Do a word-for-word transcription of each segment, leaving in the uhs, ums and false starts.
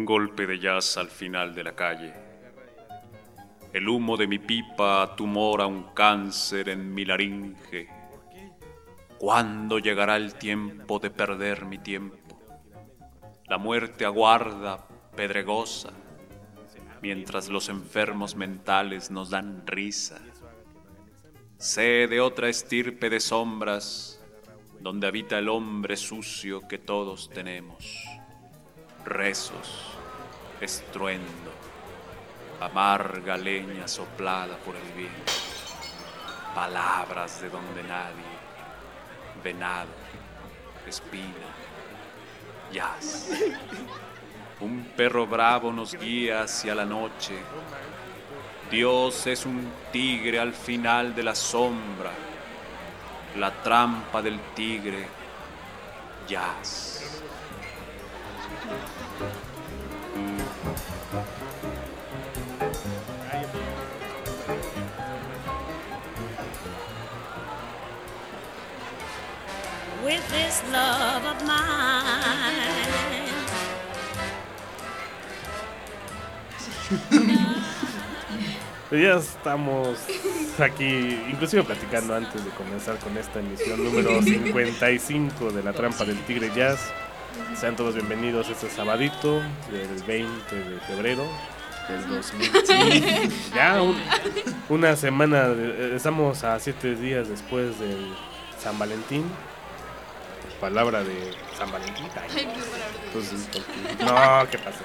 golpe de jazz al final de la calle. El humo de mi pipa tumora un cáncer en mi laringe. ¿Cuándo llegará el tiempo de perder mi tiempo? La muerte aguarda, pedregosa, mientras los enfermos mentales nos dan risa. Sé de otra estirpe de sombras, donde habita el hombre sucio que todos tenemos. Rezos, estruendo, amarga leña soplada por el viento, palabras de donde nadie, venado, espina, jazz. Un perro bravo nos guía hacia la noche. Dios es un tigre al final de la sombra. La trampa del tigre, jazz. With this love of mine. Ya estamos aquí, inclusive platicando antes de comenzar con esta emisión número cincuenta y cinco de La Trampa del Tigre Jazz. Sean todos bienvenidos este sabadito del veinte de febrero del dos mil quince. Ya un, una semana, de, estamos a siete días después del San Valentín. Palabra de San Valentín. Ay, pues, no, ¿qué pasa?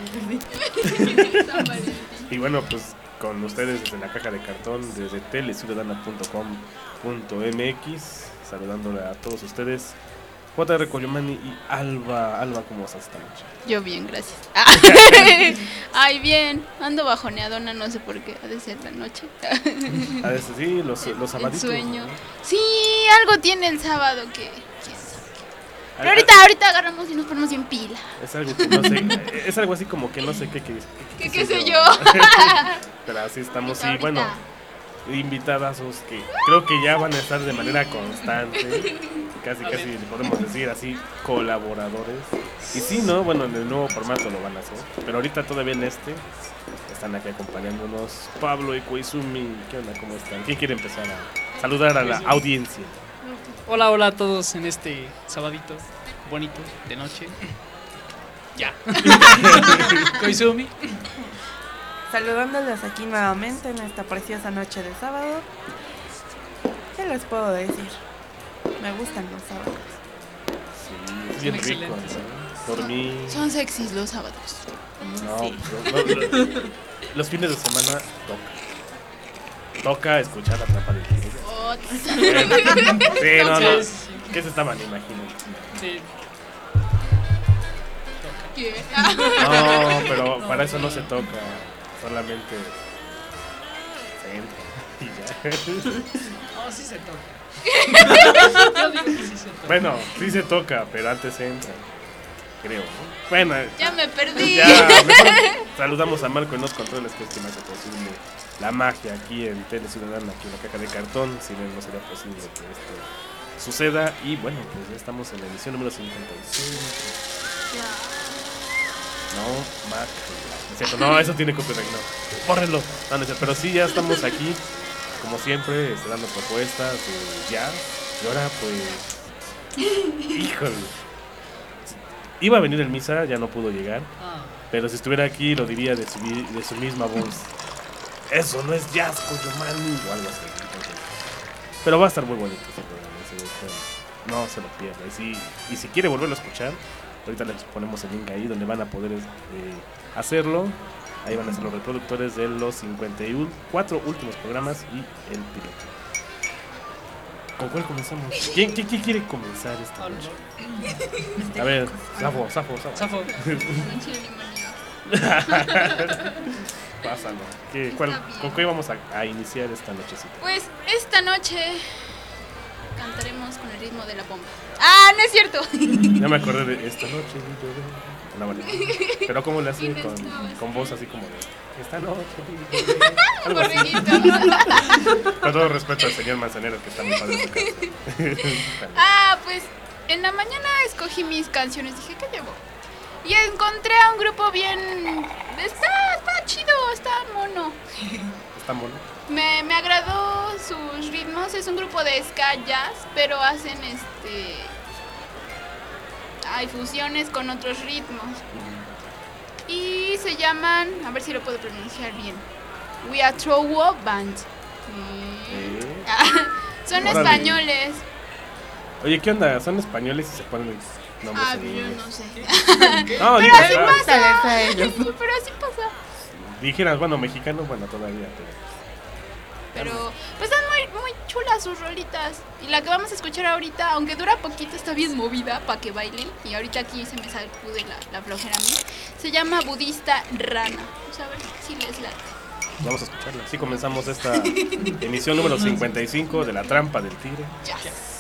Y bueno, pues con ustedes desde la caja de cartón, desde tele ciudadana punto com punto m x, saludándole a todos ustedes. J R Coyomani y Alba. Alba, ¿cómo estás esta noche? Yo bien, gracias. Ay, bien, ando bajoneadona, no sé por qué, ha de ser la noche. A veces sí, los, los sabaditos. El sueño. ¿No? Sí, algo tiene el sábado que... ¿quién sabe qué? Pero ahorita, ahorita agarramos y nos ponemos bien pila. Es algo que no sé, es algo así como que no sé qué, qué, qué, ¿Qué, qué sé yo? Pero así estamos, Ahorita, y bueno, invitadazos que creo que ya van a estar de manera constante, casi casi podemos decir así, colaboradores. Y sí, ¿no? Bueno, en el nuevo formato lo van a hacer, pero ahorita todavía en este están aquí acompañándonos Pablo y Koizumi. ¿Qué onda? ¿Cómo están? ¿Quién quiere empezar a saludar a la audiencia? Hola, hola a todos en este sabadito bonito de noche. Ya. Koizumi. Saludándolos aquí nuevamente en esta preciosa noche de sábado. ¿Qué les puedo decir? Me gustan los sábados. Sí, es bien rico, ¿no? Dormir. Son sexys los sábados. No, Sí. no, no, no, los fines de semana toca. Toca escuchar La Trampa del Tigre. Oh, Sí, no, no. Entonces, ¿Qué se estaban imaginando? sí. ¿qué? No, pero para eso no se toca. Solamente se entra y ya. No, sí se toca. Yo digo que sí se toca. Bueno, sí se toca, pero antes se entra. Creo, ¿no? Bueno, Ya me perdí. ya, mejor saludamos a Marco en los controles, que es quien hace posible la magia aquí en Tele Ciudadana, aquí en la caja de cartón. Sin él no sería posible que esto suceda. Y bueno, pues ya estamos en la edición número cincuenta y cinco. No, Mac. No, es cierto, no, eso tiene copyright, no. Bórrenlo. No, no es cierto, pero sí, ya estamos aquí, como siempre, este, dando propuestas de jazz. Y ahora, pues. Híjole. Iba a venir el Misa, ya no pudo llegar. Ah, Pero si estuviera aquí, lo diría de su, de su misma voz. Eso no es jazz, Koyomani, o algo así. Entonces, pero va a estar muy bonito ese programa. Ese, ese, no se lo pierda. Y si, y si quiere volverlo a escuchar, ahorita les ponemos el link ahí donde van a poder eh, hacerlo. Ahí van a ser los reproductores de los cincuenta y cuatro últimos programas y el piloto. ¿Con cuál comenzamos? ¿Quién, quién, quién quiere comenzar esta hola, noche? A ver, Zafo, Zafo, Zafo. Zafo. Pásalo. ¿Qué, cuál, ¿Con qué vamos a, a iniciar esta nochecita? Pues esta noche cantaremos con el ritmo de la bomba. Ah, no es cierto. Ya me acordé de esta noche. No, vale. Pero ¿cómo le hace con, con voz así como de esta noche? Algo así. Con todo respeto al señor Manzanero, que está muy padre su casa. Ah, pues en la mañana escogí mis canciones. Dije, ¿qué llevo? Y encontré a un grupo bien... Está, está chido, está mono. Está mono. Me, me agradó sus ritmos. Es un grupo de ska jazz, pero hacen este... hay fusiones con otros ritmos. Y se llaman... a ver si lo puedo pronunciar bien. We Are Trowo Band. ¿Eh? Son Órale. españoles. Oye, ¿qué onda? ¿Son españoles y se ponen nombres Ah, en yo inglés? no sé. No, Pero digo, así ah, pasa. Pregúntales a ellos. Pero así pasa. dijeras, bueno, mexicano, bueno, todavía. Pero... Pero pues están muy, muy chulas sus rolitas. Y la que vamos a escuchar ahorita, aunque dura poquito, está bien movida para que bailen. Y ahorita aquí se me sacude la, la flojera a mí. Se llama Budista Rana. Vamos a ver si les late. Vamos a escucharla. Así comenzamos esta emisión número cincuenta y cinco de La Trampa del Tigre. Ya.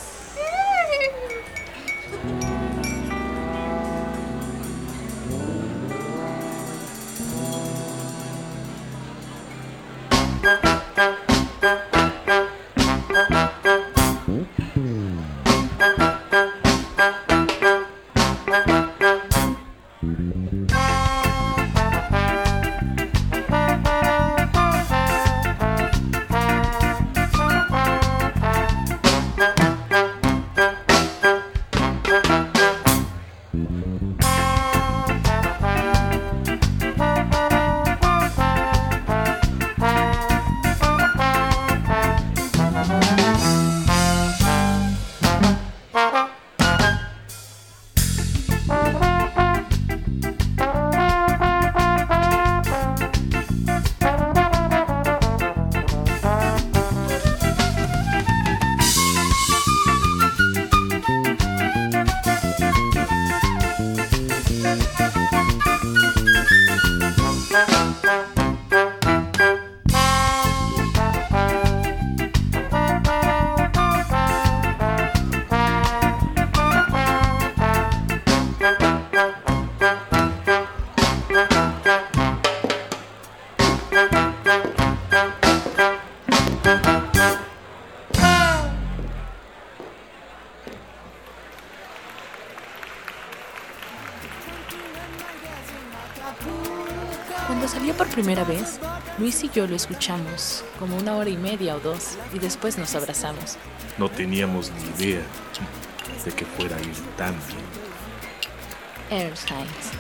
Cuando salió por primera vez, Luis y yo lo escuchamos como una hora y media o dos y después nos abrazamos. No teníamos ni idea de que fuera a ir tan bien. Earl Hines.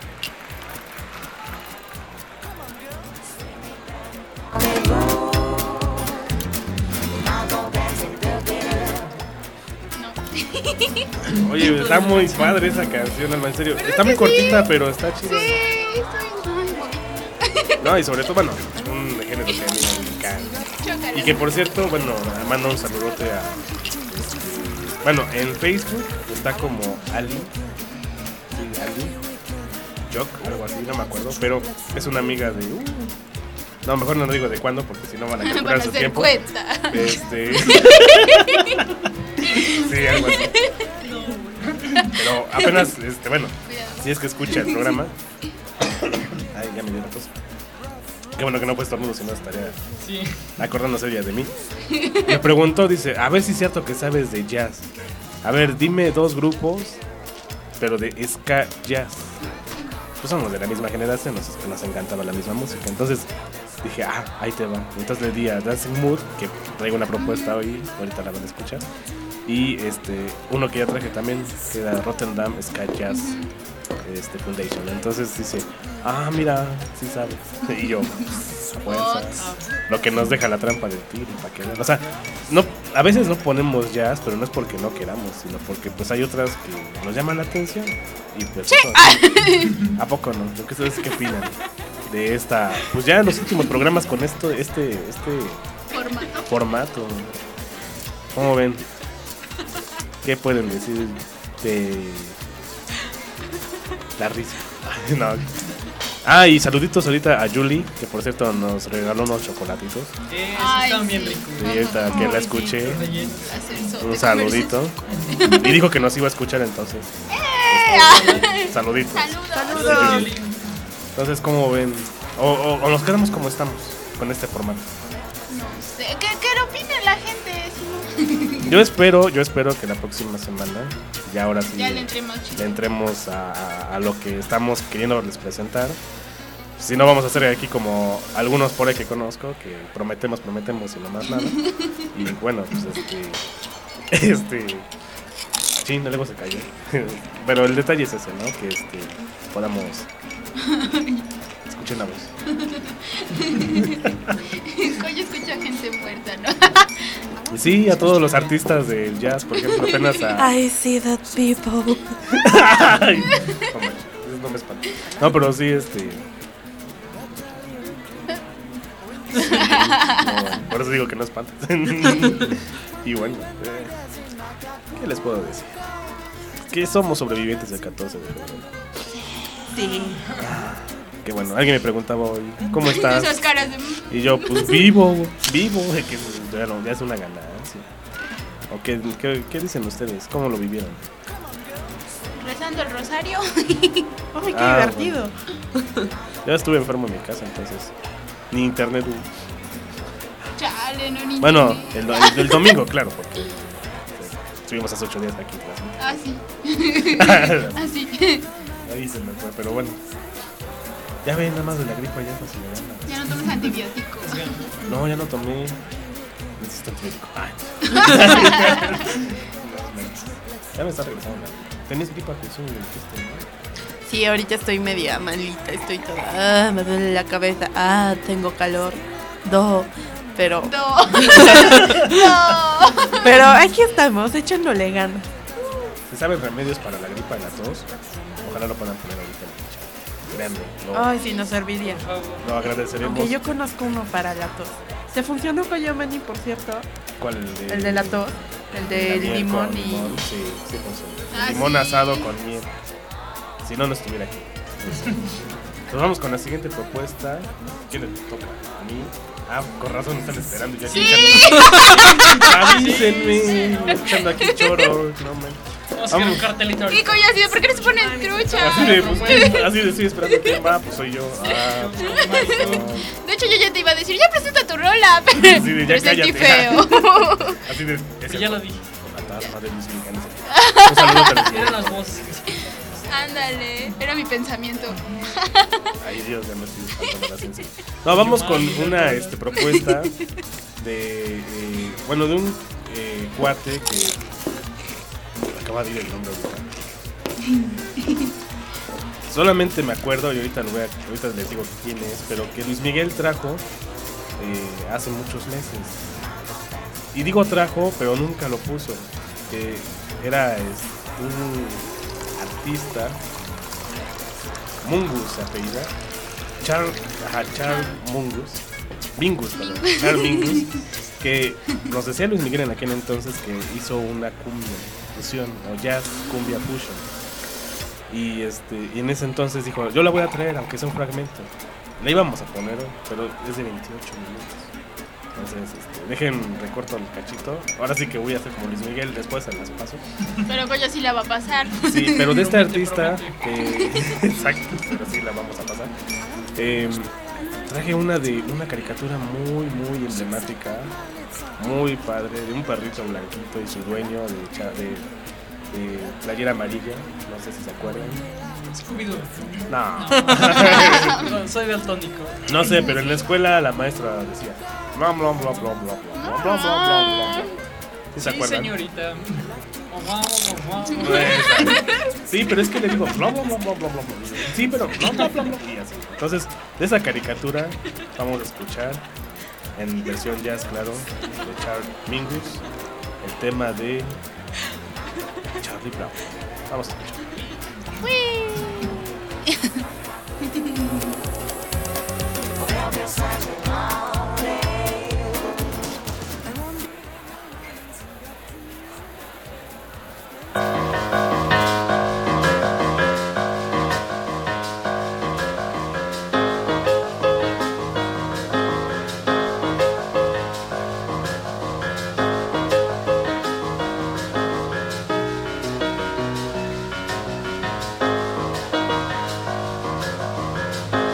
Oye, está muy padre esa canción, Alma, en serio. Está muy cortita, pero está chida. Sí, estoy muy bonita. No, y sobre todo, bueno, es un género que a mí me encanta. Chócala. Y que por cierto, bueno, mando un saludote a... Bueno, en Facebook está como Ali. Sí, Ali. Jock, algo así, no me acuerdo. Pero es una amiga de... Uh, no, mejor no digo de cuándo, porque si no van a Van calcular a su hacer tiempo. cuenta. Este... sí, algo así. Pero apenas, este, bueno, Cuidado. si es que escucha el programa. Ay, ya me dio la tos. Qué bueno que no he puesto mudo, si no estaría Sí. acordándose ella de mí. Me preguntó, dice, a ver si es cierto que sabes de jazz. A ver, dime dos grupos, pero de ska jazz. Pues somos de la misma generación, nos, nos encantaba la misma música. Entonces dije, ah, ahí te va. Entonces le di a Dancing Mood, que traigo una propuesta hoy, ahorita la van a escuchar. Y este, uno que ya traje también, que era Rotterdam Ska Jazz este, Foundation. Entonces dice, ah, mira, sí sabes. Y yo, a fuerzas. Lo que nos deja La Trampa del Tigre, para que vean. O sea, no, a veces no ponemos jazz, pero no es porque no queramos, sino porque pues hay otras que nos llaman la atención. Y pues, eso, ¿a poco no? ¿Qué ustedes qué opinan de esta? Pues ya en los últimos programas con esto, este, este Formato. formato. ¿Cómo ven? ¿Qué pueden decir de la risa? No. Ah, y saluditos ahorita a Julie, que por cierto nos regaló unos chocolatitos. Eh, sí, Ay, están sí. bien ricos. Y ahorita que la escuché, Rellenos. Hacer un so- saludito. Y dijo que nos iba a escuchar entonces. Saluditos. Saludos. Saludos. Entonces, ¿cómo ven? O, o, o nos quedamos como estamos con este formato. No sé. ¿Qué, qué opina la gente? Si no... Yo espero, yo espero que la próxima semana, ya ahora sí, Ya le entremos chido. le entremos a, a- a lo que estamos queriéndoles presentar. Si no, vamos a hacer aquí como algunos por ahí que conozco, que prometemos, prometemos y no más nada. Y bueno, pues este... Este... Sí, no, luego se cayó. Pero el detalle es ese, ¿no? Que este, podamos... Escuchen la voz. Coño, escucha gente muerta, ¿no? Y sí, a todos los artistas del jazz, por ejemplo, apenas a... I see that people. Ay, no, manches, eso no me espanta. No, pero sí, este... Sí, no, por eso digo que no espantes. Y bueno, eh, ¿qué les puedo decir? Que somos sobrevivientes del catorce de febrero. Sí. Que bueno, alguien me preguntaba hoy, ¿cómo estás? Esas caras de... Y yo, pues vivo, vivo, que ya, no, ya es una ganancia. ¿O qué, qué, qué dicen ustedes? ¿Cómo lo vivieron? Rezando el rosario. Ay, qué Ah, divertido. Yo estuve enfermo en mi casa, entonces ni internet hubo. Chale, no, ni Bueno, ni- el, do- el del domingo, claro, porque eh, estuvimos hace ocho días aquí. Ah, sí. Pues, Ah, sí. ahí se me fue, pero bueno. Ya ven, nada más de la gripa ya casi me gana. Ya no tomes antibióticos. No, ya no tomé. Necesito antibiótico. Ay. Ya me está regresando. ¿Tenías gripa, Jesús? ¿Me dijiste, no? Sí, ahorita estoy media malita, estoy toda... Ah, me duele la cabeza, ah, tengo calor. Do, pero... No. No. Pero aquí estamos, echándole ganas. Si saben remedios para la gripa y la tos, ojalá lo puedan poner ahorita en la ficha. Créanme, lo, Ay, sí, nos serviría. lo agradeceremos. Aunque yo conozco uno para la tos. ¿Te funcionó con Yomani, por cierto? ¿Cuál? El de, El de la tos, el la de miel limón con y... limón, sí, sí funciona. Ah, Limón sí. asado con miel. Si no, no estuviera aquí. Entonces vamos con la siguiente propuesta. ¿Quién le toca? ¿A mí? Ah, con razón están esperando. Ya Sí. Avísenme. Echando aquí choro. No, man. Vamos a hacer un cartelito Y ahorita. coño, así de, ¿por qué no se ponen trucha? Así de, pues, así de, estoy esperando quién va, pues soy yo. Ah, pues, no. De hecho, yo ya te iba a decir, ya presenta tu rola, pero, Así de, ya pero sentí cállate. feo. Así de, Pero ya lo dije. Fantasma de Luis Miguel. Un saludo a Luis Eran Miguel. las voces. Ándale, era mi pensamiento. Ay, Dios, ya me estoy espantando la ciencia. No, vamos con una este, propuesta de, eh, bueno, de un eh, cuate que acaba de ir el nombre ahorita. Solamente me acuerdo y ahorita, lo voy a, ahorita les digo quién es, pero que Luis Miguel trajo eh, hace muchos meses. Y digo trajo, pero nunca lo puso. Que era es, un artista, Mungus se apellida, Char, ajá, Char Mungus, Mingus, perdón, Char Mingus, que nos decía Luis Miguel en aquel entonces que hizo una cumbia fusión o jazz cumbia fusion. Y este y en ese entonces dijo, yo la voy a traer aunque sea un fragmento. La íbamos a poner, pero es de veintiocho minutos. Entonces, este, dejen recorto el cachito. Ahora sí que voy a hacer como Luis Miguel, después se las paso. Pero coño, sí la va a pasar. Sí, pero de este Promete, artista, promete. que exacto, pero sí la vamos a pasar. Eh, traje una de una caricatura muy, muy emblemática, muy padre, de un perrito blanquito y su dueño de, cha- de, de playera amarilla, no sé si se acuerdan. Scooby-Doo. No, No, soy daltónico. no sé, pero en la escuela la maestra decía, bla bla bla bla bla bla bla bla bla bla bla. ¿Sí se Sí, acuerdan? señorita. Guau, guau, guau. No es- Sí, pero es que le digo bla bla bla bla bla bla. Sí, pero bla bla bla bla. Y así. Entonces, de esa caricatura vamos a escuchar en versión jazz, claro, de Charles Mingus, el tema de Charlie Brown. Vamos a escuchar. Thank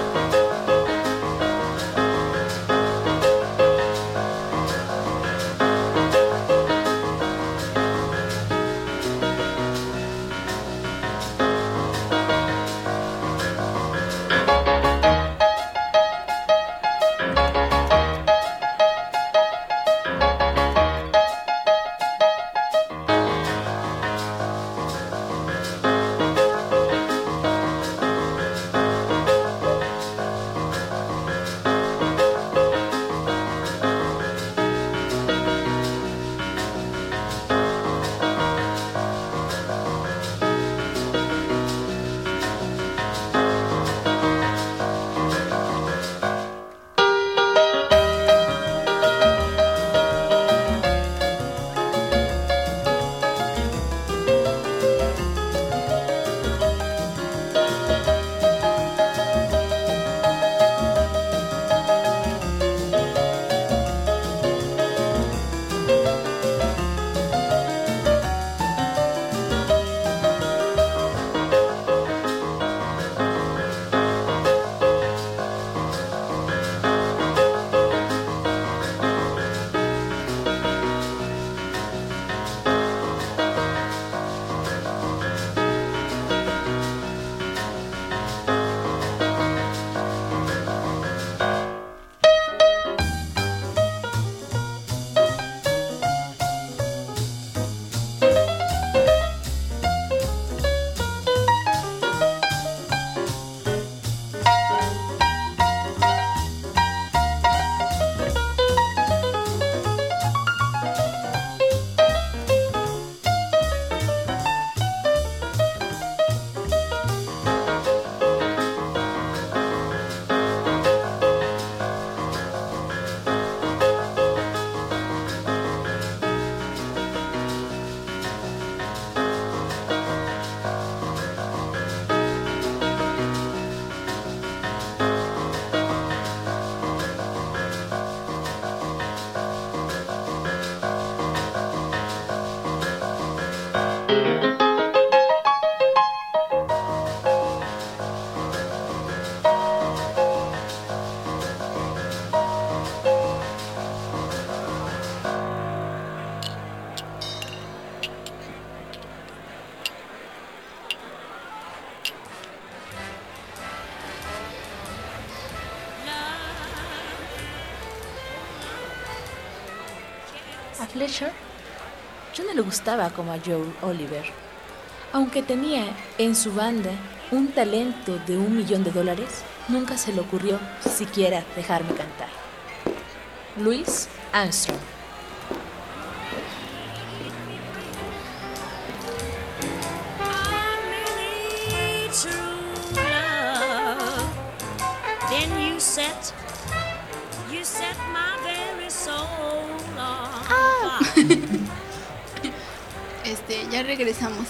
A Fletcher yo no le gustaba como a Joe Oliver. Aunque tenía en su banda un talento de un millón de dólares, nunca se le ocurrió siquiera dejarme cantar. Louis Armstrong. Then you set, you set my very soul on fire. Este, ya regresamos.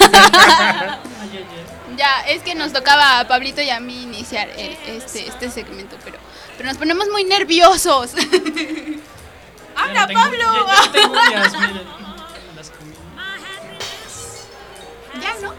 Ya, es que nos tocaba a Pablito y a mí iniciar el- este, este segmento, pero, pero nos ponemos muy nerviosos. ¡Habla, Ya no tengo- Pablo! Ya, ya no tengo uñas, miren. Las comí. Ya, ¿no?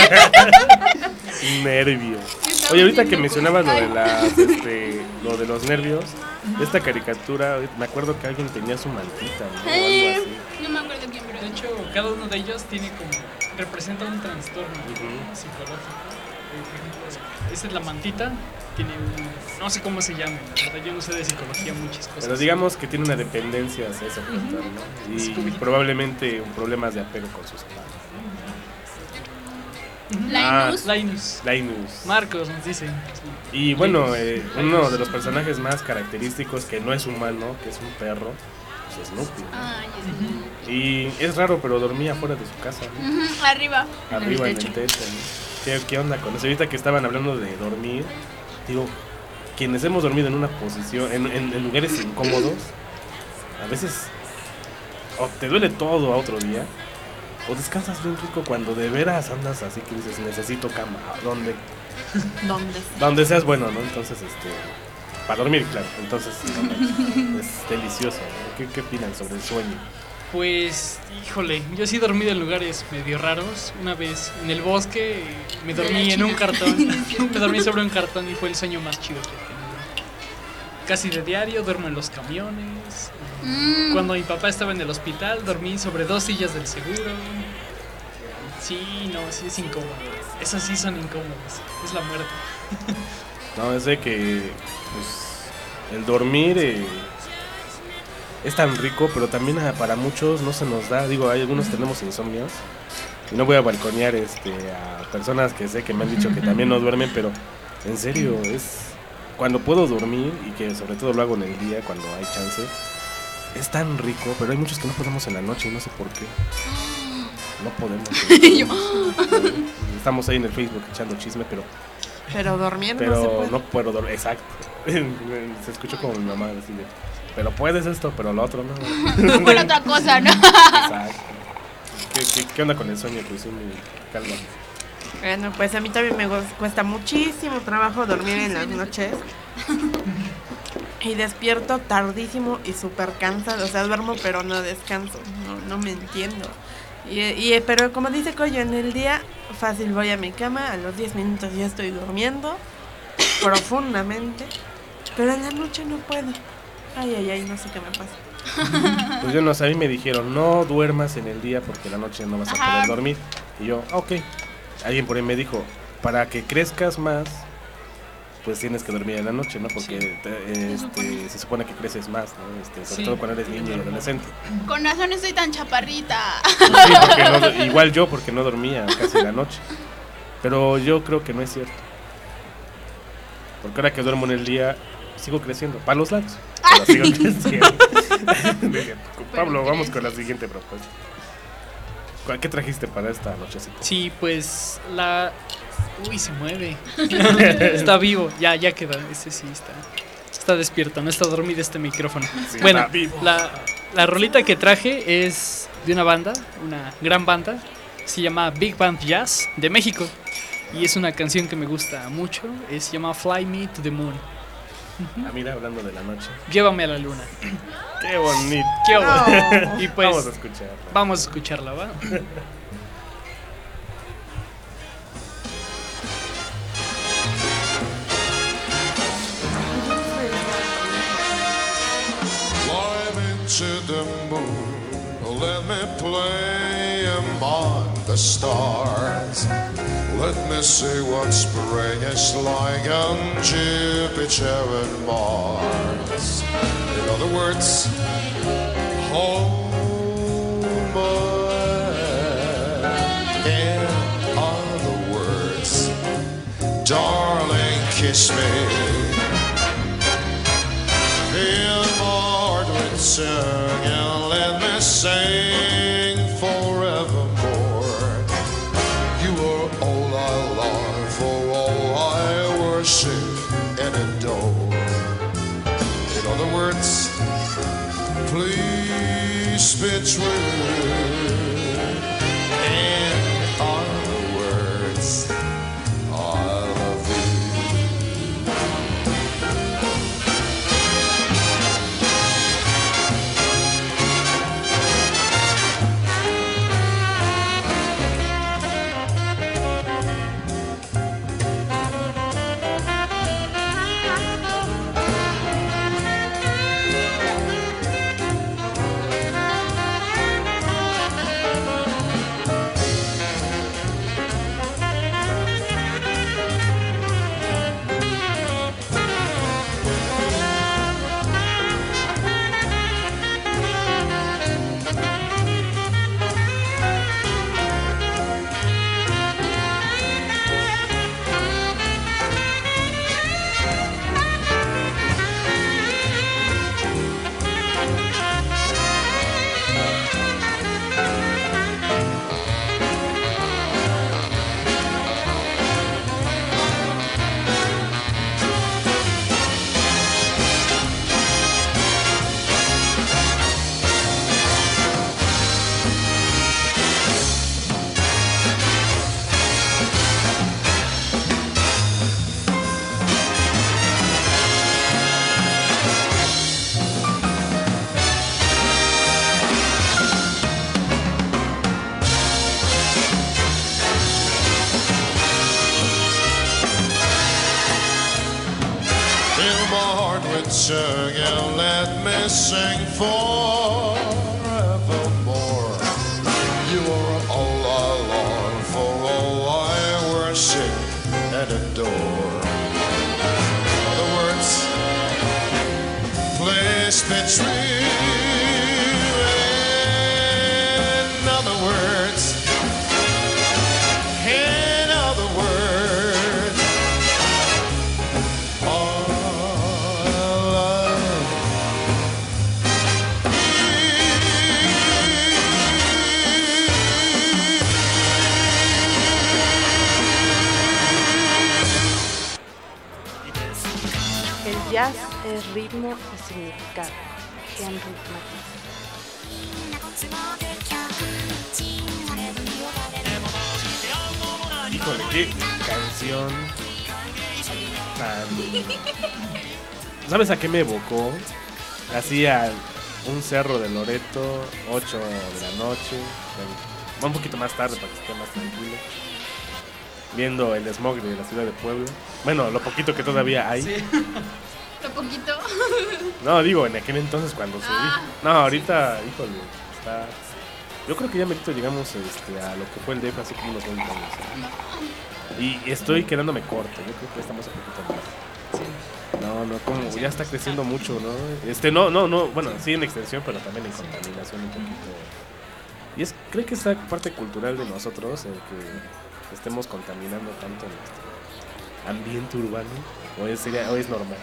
Nervios. Estamos Oye, ahorita que viendo mencionabas lo de cómo- las, este, lo de los nervios, esta caricatura, me acuerdo que alguien tenía su mantita, ¿no? O Eh, algo así. no me acuerdo quién, pero... De hecho, cada uno de ellos tiene como. Representa un trastorno Ujú. psicológico. Eh, Por ejemplo, esa es la mantita. Tiene un. No sé cómo se llama. La verdad, yo no sé de psicología muchas cosas. Pero digamos que tiene una dependencia hacia ese portal, ¿no? Y Scooby. probablemente problemas de apego con sus padres. Linus. Linus. Linus. Marcos nos dice. Y bueno, Linus. eh, uno de los personajes más característicos que no es humano, que es un perro, es Snoopy, ¿no? Ay, es- Y es raro, pero dormía fuera de su casa, ¿no? Ujú, arriba. Arriba en techo. el techo, ¿no? ¿Qué, ¿Qué onda con eso? Ahorita que estaban hablando de dormir, digo, quienes hemos dormido en una posición, en, en- en lugares incómodos, a veces o te duele todo a otro día, o descansas bien rico cuando de veras andas así que dices, necesito cama, donde, ¿Dónde? donde seas bueno, ¿no? Entonces, este, para dormir, claro, entonces no, es delicioso, ¿no? ¿Qué, ¿Qué opinan sobre el sueño? Pues, híjole, yo sí he dormido en lugares medio raros. Una vez en el bosque me De dormí la en un China. cartón. Me dormí sobre un cartón y fue el sueño más chido que he tenido. Casi de diario, duermo en los camiones. Mm. Cuando mi papá estaba en el hospital, dormí sobre dos sillas del seguro. Sí, no, sí es incómodo. Esas sí son incómodas. Es la muerte. No, es de que pues, el dormir eh, es tan rico, pero también ah, para muchos no se nos da. Digo, hay algunos tenemos insomnios. Y no voy a balconear este, a personas que sé que me han dicho que también no duermen, pero en serio, es cuando puedo dormir y que sobre todo lo hago en el día cuando hay chance, es tan rico, pero hay muchos que no podemos en la noche y no sé por qué. No podemos. Estamos ahí en el Facebook echando chisme, pero Pero dormir no se pero puede. no puedo dormir, exacto. Se escuchó como mi mamá así de, pero puedes esto, pero lo otro no. Por otra cosa, ¿no? Exacto. ¿Qué, qué, qué onda con el sueño, Cruz? Calma. Bueno, pues a mí también me gu- cuesta muchísimo trabajo dormir en las noches. Y despierto tardísimo y súper cansado. O sea, duermo pero no descanso. No, no me entiendo. Y, y, pero como dice Coyo, en el día fácil voy a mi cama, a los diez minutos ya estoy durmiendo profundamente. Pero en la noche no puedo. Ay, ay, ay, no sé qué me pasa. Pues yo no sé, a mí me dijeron, no duermas en el día porque la noche no vas a Ajá. poder dormir. Y yo, ah, ok. Alguien por ahí me dijo, para que crezcas más, pues tienes que dormir en la noche, ¿no? Porque te- este, se supone que creces más, ¿no? Este, sobre Sí. todo cuando eres niño y adolescente. Con razón estoy tan chaparrita. Sí, porque no- igual yo, porque no dormía casi la noche. Pero yo creo que no es cierto. Porque ahora que duermo en el día, sigo creciendo. Para los lados. Pero sigo creciendo. Dije, Pablo, vamos con la siguiente propuesta. ¿Cuál- ¿Qué trajiste para esta nochecita? Sí, pues la. Uy, se mueve. Está vivo, ya, ya queda. Ese sí está. Está despierto, no está dormido este micrófono. Sí, Bueno, está vivo. la, la rolita que traje es de una banda, una gran banda. Se llama Big Band Jazz de México. Y es una canción que me gusta mucho. Es, se llama Fly Me to the Moon. Ah, mira, hablando de la noche. Llévame a la luna. Qué bonito. ¿Qué hubo? No. Y pues Vamos a escuchar. vamos a escucharla, ¿va? Fly me to the moon, let me play among the stars. Let me see what spring is like on Jupiter and Mars. In other words, hold kiss me. Fill my heart with song and let me sing forevermore. You are all I long for, all I worship and adore. In other words, please be true. In other words, I love you. Sing and let me sing forevermore. You are all I long for, all I worship and adore. In other words, please be true. In other words, in other words, all jazz es ritmo y significado. Henry Matisse. Híjole, qué canción tan... ¿Sabes a qué me evocó? Así a un cerro de Loreto, ocho de la noche, un poquito más tarde para que esté más tranquilo, viendo el smog de la ciudad de Puebla. Bueno, lo poquito que todavía hay. Sí. Lo poquito. No, digo, en aquel entonces cuando subí. Ah, no, ahorita, sí. Híjole, está... Yo creo que ya merito llegamos este, a lo que fue el D F hace como unos veinte años. ¿eh? Y estoy quedándome corto, yo creo que estamos a poquito más. No, no, como ya está creciendo mucho, ¿no? Este, no, no, no, bueno, sí en extensión, pero también en contaminación un poquito. Y es, creo que esta parte cultural de nosotros, el que estemos contaminando tanto nuestro ambiente urbano, o es, sería, o es normal.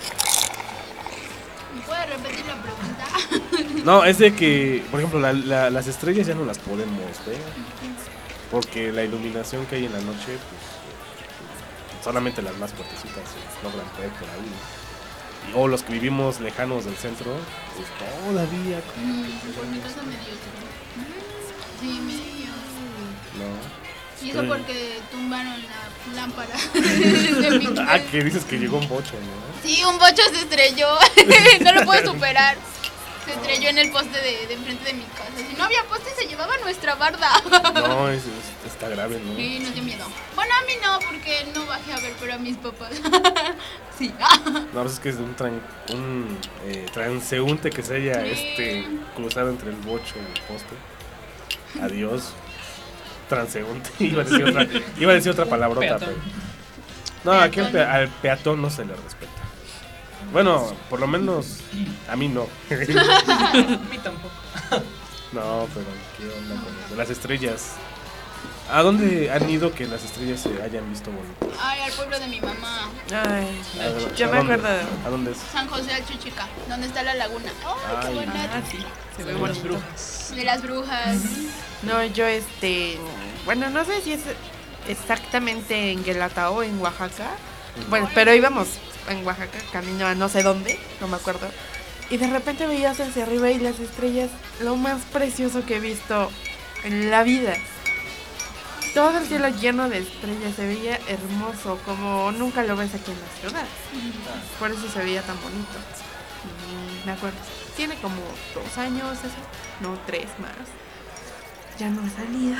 ¿Me puede repetir la pregunta? No, es de que, por ejemplo, la, la, las estrellas ya no las podemos ver, porque la iluminación que hay en la noche, pues, solamente las más fuertecitas se logran ver por ahí, ¿no? Y, o los que vivimos lejanos del centro, pues todavía... Mm, por mi casa medio. Sí, medio. No. Y eso porque tumbaron la lámpara de mi casa. Ah, que dices que llegó un bocho, ¿no? Sí, un bocho se estrelló. No lo puedo superar. Se estrelló en el poste de, de enfrente de mi casa. Si no había poste, se llevaba nuestra barda. No, es, es, está grave, ¿no? Sí, nos dio miedo. Bueno, a mí no, porque no bajé a ver, pero a mis papás. Sí. No, pues es que es un, tran, un eh, transeúnte que se haya sí. este, cruzado entre el bocho y el poste. Adiós. Transeúnte. Iba a decir otra, iba a decir otra palabrota, pero... No, aquí al, pe al peatón no se le respeta. Bueno, por lo menos a mí no. A mí tampoco. No, pero ¿qué onda con eso? Las estrellas ¿A dónde han ido que las estrellas se hayan visto bonitas? Ay, al pueblo de mi mamá. Ay, ¿A- yo a me dónde? acuerdo de... ¿A dónde es? San José del Chuchica, donde está la laguna. Ay, qué Ay. bonita. Ah, sí, se ve Las bonito. brujas. De las brujas. No, yo este... Bueno, no sé si es exactamente en Guelatao o en Oaxaca. Bueno, pero íbamos en Oaxaca, camino a no sé dónde, no me acuerdo. Y de repente veías hacia arriba y las estrellas, lo más precioso que he visto en la vida. Todo el cielo lleno de estrellas, se veía hermoso, como nunca lo ves aquí en la ciudad. Por eso se veía tan bonito. Y me acuerdo, tiene como dos años eso, no tres más. Ya no he salido.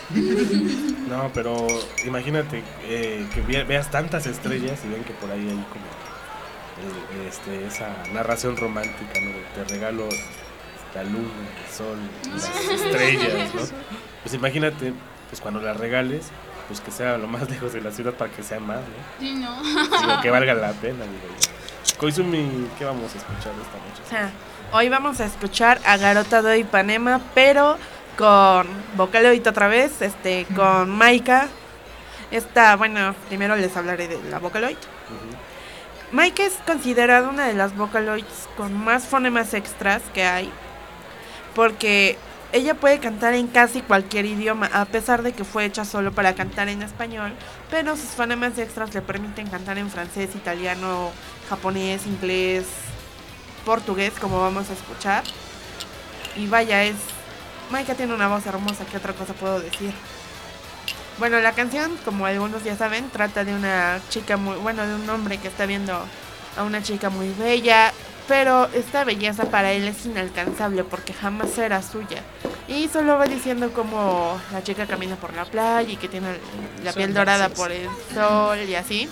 No, pero imagínate eh, que ve- veas tantas estrellas y ven que por ahí hay como el- este, esa narración romántica, ¿no? De te regalo la luna, el sol, las estrellas, ¿no? Pues imagínate, pues cuando las regales, pues que sea lo más lejos de la ciudad para que sea más, ¿no? Sí, no. Digo, que valga la pena, digo yo. Koizumi, ¿qué vamos a escuchar esta noche? Ah, hoy vamos a escuchar a Garota de Ipanema, pero con Vocaloid otra vez, este, con Maika. Esta, bueno, primero les hablaré de la Vocaloid. Ujú. Maika es considerada una de las Vocaloids con más fonemas extras que hay, porque ella puede cantar en casi cualquier idioma, a pesar de que fue hecha solo para cantar en español, pero sus fonemas extras le permiten cantar en francés, italiano, japonés, inglés, portugués, como vamos a escuchar. Y vaya, es... Maika tiene una voz hermosa, ¿qué otra cosa puedo decir? Bueno, la canción, como algunos ya saben, trata de una chica muy... Bueno, de un hombre que está viendo a una chica muy bella, pero esta belleza para él es inalcanzable porque jamás será suya. Y solo va diciendo como la chica camina por la playa y que tiene la piel Suena dorada sexy. por el sol y así.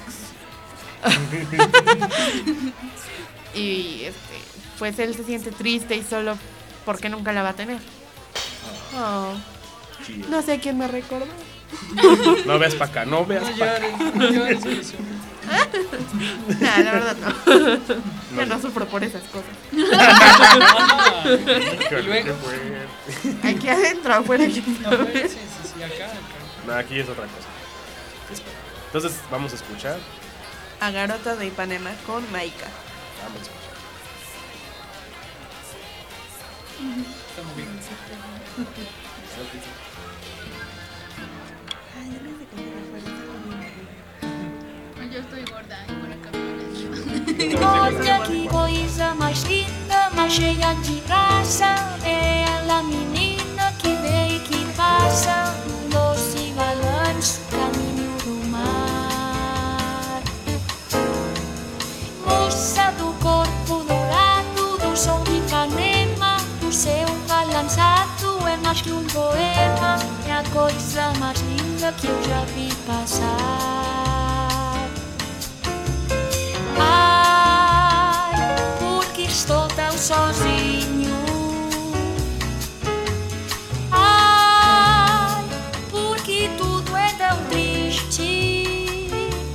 Y este, pues él se siente triste y solo porque nunca la va a tener. Oh, Sí. no sé quién me recordó. No veas para acá, no veas No para acá. llores, no llores, Luciano. Nah, la verdad no. Yo no sufro por esas cosas. Ah, y Híjole, qué luego. fuerte. Aquí adentro, afuera, quién Afuera, sabe. sí, sí, sí, acá, acá. No, aquí es otra cosa. Espera. Entonces, vamos a escuchar. A Garota de Ipanema con Maika. Vamos a escuchar. Está muy bien. Yo estoy gorda y por el camino. Olha que coisa mais linda, mais cheia de graça. É ela, a menina que vem e que passa. Um doce balanço, caminho do mar. Moça do corpo dourado, do sol de Ipanema. O seu balançado é mais que um poema. É a coisa mais linda que eu já vi passar. Ai, porque estou tão sozinho. Ai, porque tudo é tão triste.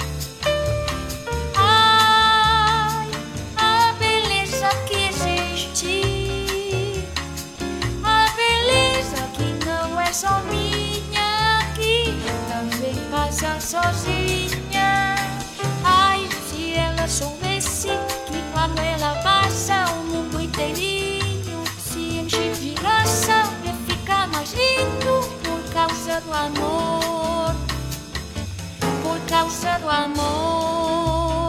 Ai, a beleza que existe. A beleza que não é só minha, que também passa sozinha. Ai, se ela soubesse que quando ela passa o mundo inteirinho se enche de graça e fica mais lindo por causa do amor, por causa do amor.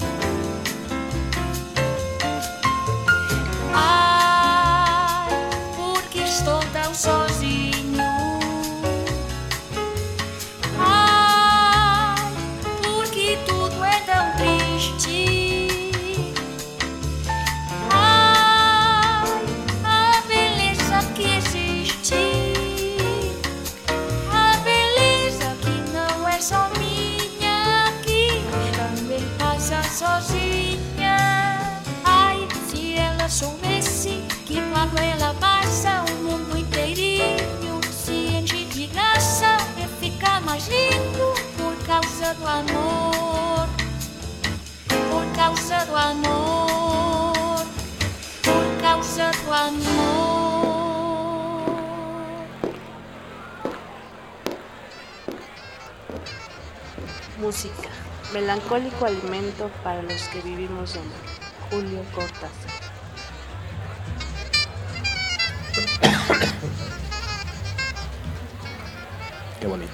Ai, amor. Música, melancólico alimento para los que vivimos de amor. Julio Cortázar. Qué bonito.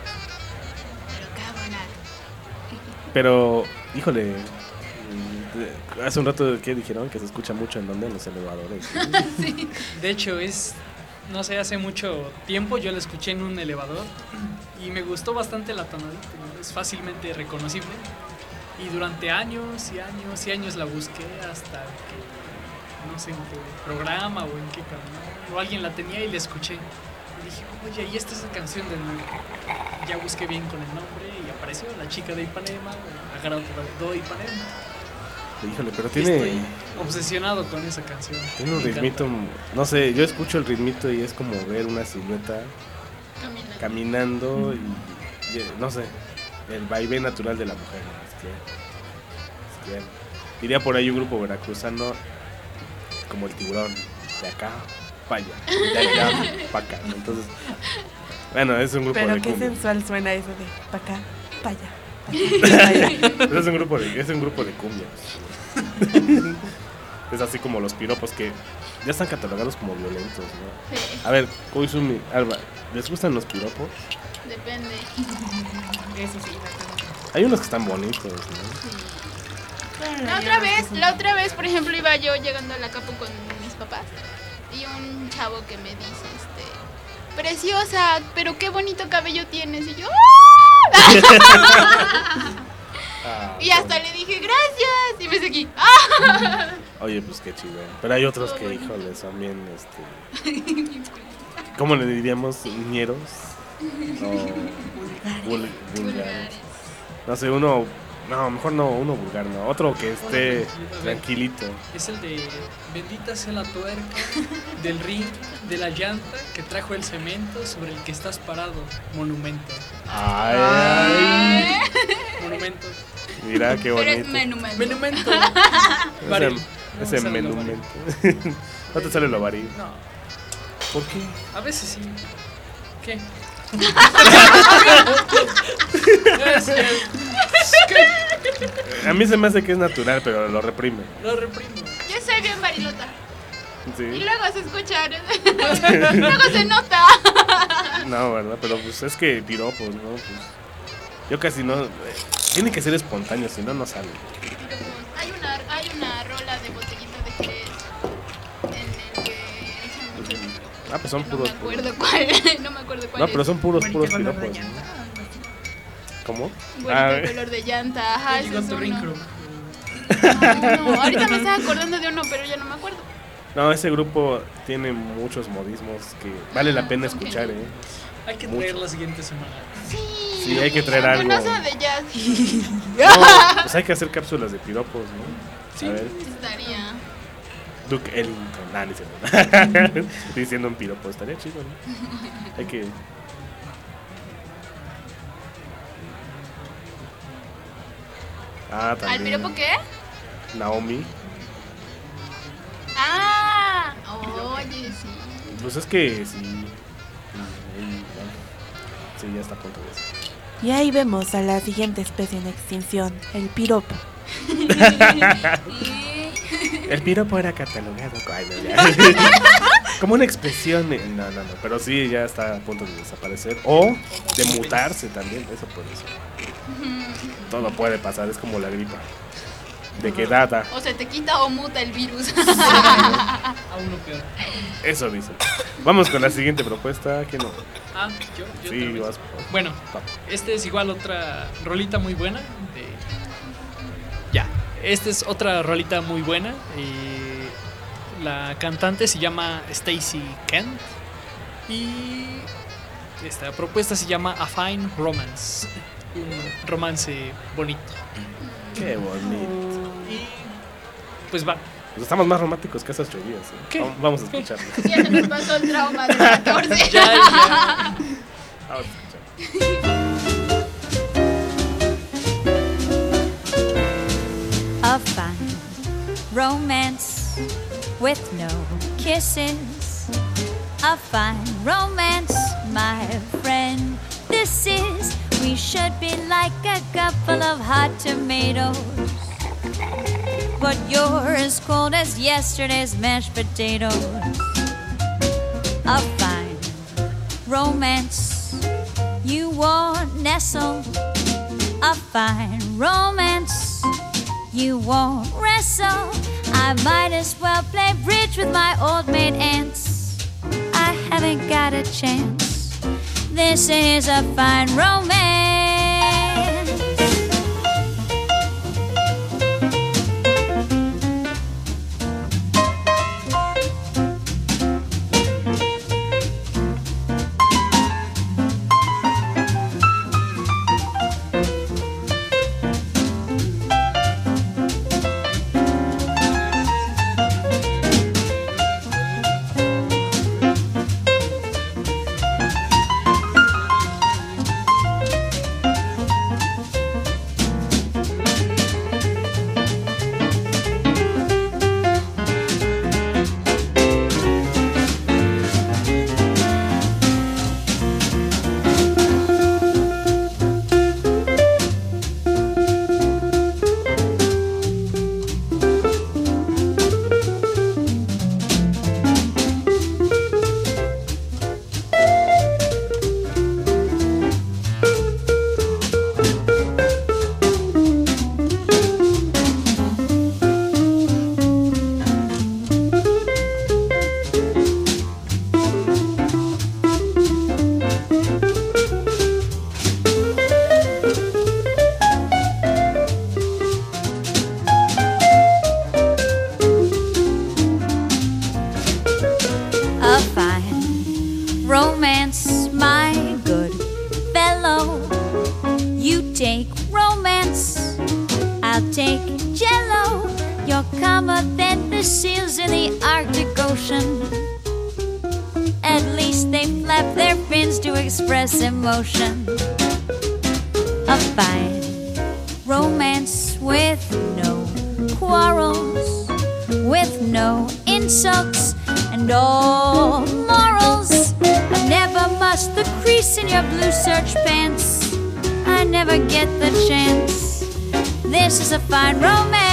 Pero, híjole, hace un rato que dijeron que se escucha mucho en donde en los elevadores. Sí. De hecho, es, no sé, hace mucho tiempo yo la escuché en un elevador y me gustó bastante la tonalidad, es fácilmente reconocible. Y durante años y años y años la busqué hasta que, no sé en qué programa o en qué canal, o alguien la tenía y la escuché. Y dije, oye, ¿y esta es la canción del...? Ya busqué bien con el nombre y apareció La Chica de Ipanema, Agarrado do Ipanema. Híjole, pero tiene... Estoy obsesionado con esa canción. Tiene un Me ritmito, encanta. no sé, yo escucho el ritmito y es como ver una silueta Caminando. caminando y, y, no sé, el vaivén natural de la mujer. ¿no? Es que, es que, diría por ahí un grupo veracruzano como el Tiburón, de acá para allá, de allá para acá. Entonces, bueno, es un grupo Pero de qué cumbia. sensual suena eso de pa' acá, pa' allá. Pero es un grupo de, es un grupo de cumbia. Es así como los piropos que ya están catalogados como violentos, ¿no? Sí. A ver, Koizumi, Alba, ¿les gustan los piropos? Depende. Eso sí, Hay unos que están bonitos, ¿no? La otra vez, la otra vez, por ejemplo, iba yo llegando a la Capu con mis papás y un chavo que me dice, este, preciosa, pero qué bonito cabello tienes. Y yo, ¡ah! Ah, Y hasta le dije, gracias, y me seguí. ¡Ah! oye, pues qué chido. Pero hay otros que, híjole, son bien, este... ¿Cómo le diríamos? ¿Ñeros? O vul- vulgares. No sé, uno... No, mejor no, uno vulgar, no. Otro que esté tranquilito. Es el de bendita sea la tuerca del ring, de la llanta que trajo el cemento sobre el que estás parado. Monumento. Ay, ay. Monumento. Mira qué Pero bonito. es menumento. Menumento. Ese, Varil. ese No me sale lo menumento. ¿No te sale lo varil? No, ¿Por qué? a veces sí. ¿Qué? A mí se me hace que es natural, pero lo reprime. Lo reprimo. Yo soy bien barilota. Y Sí. luego se escucha, luego se nota. No, ¿verdad? Pero pues es que piropos, ¿no? Pues yo casi no... eh, tiene que ser espontáneo, si no, no sale. Hay una, hay una rola de Botellita de Jerez en el que dicen mucho el piropo. Ah, pues son No puros... me acuerdo cuál, no me acuerdo cuál No, es. pero son puros, Bonito puros color de piropos. llanta. ¿no? ¿Cómo? Bonito Ah, el color de llanta, ajá, ese Llegó es tu uno. rincro. No, no, ahorita me estaba acordando de uno, pero ya no me acuerdo. no, ese grupo tiene muchos modismos que vale la pena Son escuchar, ¿eh? Hay que Mucho. traer la siguiente semana. Sí, Sí, hay que traer aunque algo. no sea de jazz, No, pues hay que hacer cápsulas de piropos, ¿no? Sí. A ver, estaría. Duke Ellington, nah, ni sé. Diciendo un piropo, estaría chido, ¿no? Hay que... Ah, ¿Al también. piropo qué? Naomi. Ah, oye, sí. Pues es que sí. Sí, bueno. Sí, ya está a punto de eso. Y ahí vemos a la siguiente especie en extinción, el piropo. El piropo era catalogado ay, no, ya. como una expresión. eh, No, no, no. Pero sí, ya está a punto de desaparecer. O de mutarse también. Eso puede ser. Todo puede pasar. Es como la gripa. De quedada. O se te quita o muta el virus. Aún no peor. Eso dicen. Vamos con la siguiente propuesta. ¿Quién no? Ah, yo, yo Sí, otra vez. vas. Bueno, Va. este es igual otra rolita muy buena. De... Ya, esta es otra rolita muy buena. eh, La cantante se llama Stacy Kent. Y esta propuesta se llama A Fine Romance. Un romance bonito. Qué bonito. Y pues va. Pues estamos más románticos que esas chovías. ¿eh? ¿Qué? Vamos, vamos a escucharlo. Ya se nos pasó el trauma de catorce. Ya, ya. Vamos a escucharlo. A fine romance with no kisses. A fine romance, my friend, this is. We should be like a couple of hot tomatoes, but you're as cold as yesterday's mashed potatoes. A fine romance, you won't nestle. A fine romance, you won't wrestle. I might as well play bridge with my old maid aunts. I haven't got a chance. This is a fine romance. Emotion. A fine romance with no quarrels, with no insults and all morals. I never must the crease in your blue serge pants. I never get the chance. This is a fine romance.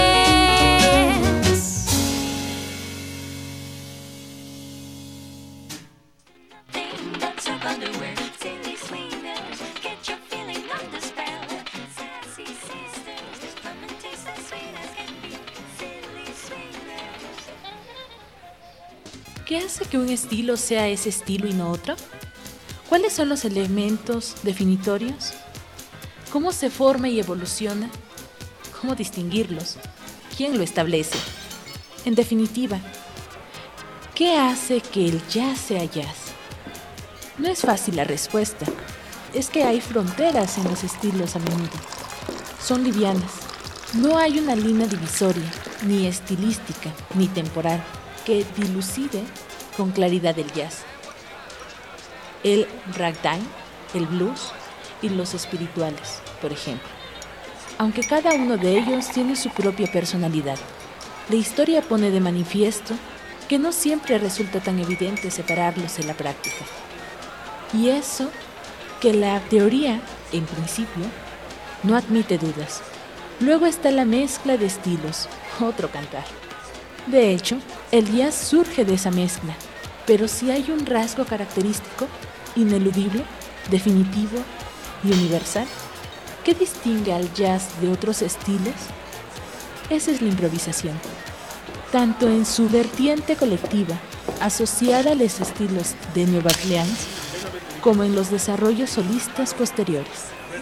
¿Qué hace que un estilo sea ese estilo y no otro? ¿Cuáles son los elementos definitorios? ¿Cómo se forma y evoluciona? ¿Cómo distinguirlos? ¿Quién lo establece? En definitiva, ¿qué hace que el jazz sea jazz? No es fácil la respuesta. Es que hay fronteras en los estilos a menudo. Son livianas. No hay una línea divisoria, ni estilística, ni temporal, que dilucide con claridad el jazz. El ragtime, el blues y los espirituales, por ejemplo. Aunque cada uno de ellos tiene su propia personalidad, la historia pone de manifiesto que no siempre resulta tan evidente separarlos en la práctica. Y eso que la teoría, en principio, no admite dudas. Luego está la mezcla de estilos, otro cantar. De hecho, el jazz surge de esa mezcla, pero si hay un rasgo característico, ineludible, definitivo y universal, ¿qué distingue al jazz de otros estilos? Esa es la improvisación, tanto en su vertiente colectiva, asociada a los estilos de Nueva Orleans, como en los desarrollos solistas posteriores.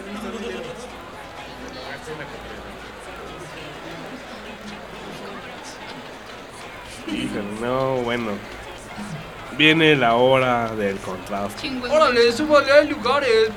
No, bueno. Viene la hora del contraste. ¡Órale, súbale, hay lugares!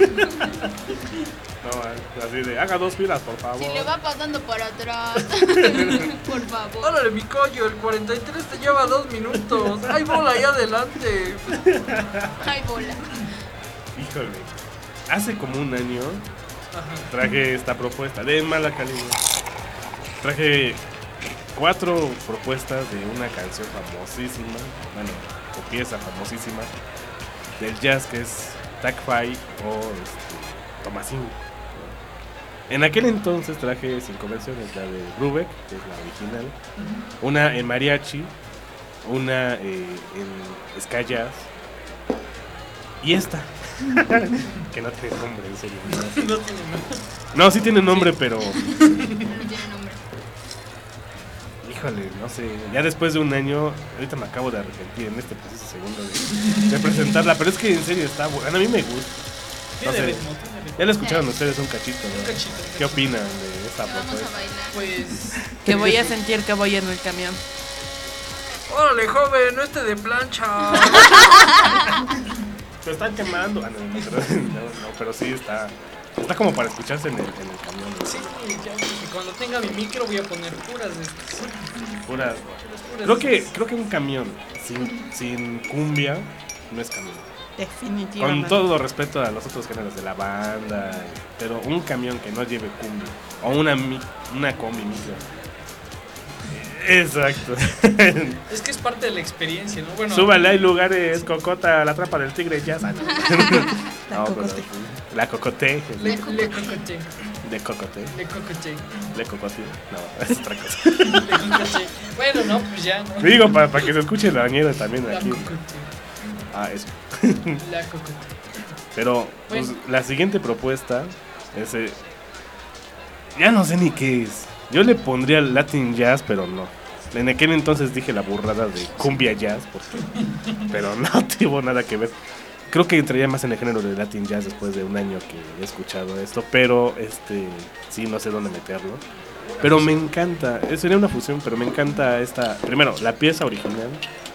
No, así de, haga dos filas, por favor. Si le va pasando para atrás. Por favor. ¡Órale, mi coño! El cuarenta y tres te lleva dos minutos. ¡Hay bola ahí adelante! ¡Hay bola! Híjole. Hace como un año traje esta propuesta de mala calidad. Traje cuatro propuestas de una canción famosísima, bueno, o pieza famosísima del jazz, que es Tac Five o este, Tomasín. En aquel entonces traje cinco versiones, la de Brubeck, que es la original, una en mariachi, una eh, en ska jazz y esta que no tiene nombre, en serio. No, No tiene nombre. no sí tiene nombre, pero No tiene nombre. híjole, no sé, ya después de un año, ahorita me acabo de arrepentir en este preciso segundo de, de presentarla, pero es que en serio está buena, a mí me gusta. No Tiene sé, ritmo, tiene ritmo. ya lo escucharon ustedes un cachito, ¿no? Un cachito, un ¿Qué cachito. opinan de esta Vamos a propuesta? bailar. Pues. Que voy a sentir que voy en el camión. Órale, joven, no esté de plancha. Se están quemando. Ah, no, no, pero, no, no, pero sí está. Está como para escucharse en el, en el camión. ¿No? Sí, ya dije, cuando tenga mi micro voy a poner puras de estas. Puras. Puras Creo de que, estas. creo que un camión sin, sin cumbia no es camión. Definitivamente. Con todo respeto a los otros géneros de la banda, pero un camión que no lleve cumbia o una mi- una combi micro. Exacto. Es que es parte de la experiencia, ¿no? Bueno, Súbale, hay lugares, Cocota, la trampa del tigre, ya sabes. La No, cocote. pero- La cocote. le, le cocoché, De cocote. le cocoché, Le cocote. No, es otra cosa. le cocoché. Bueno, no, pues ya, ¿no? Digo, para, para que se escuche el bañero también La aquí. cocoché, Ah, eso. la cocoché. Pero pues, Bueno. la siguiente propuesta es. eh, ya no sé ni qué es. Yo le pondría Latin Jazz, pero no. En aquel entonces dije la burrada de cumbia jazz, porque, pero no tuvo nada que ver. Creo que entraría más en el género de Latin Jazz después de un año que he escuchado esto, pero este sí, no sé dónde meterlo. Pero me encanta, eh, sería una fusión, pero me encanta esta. Primero, la pieza original.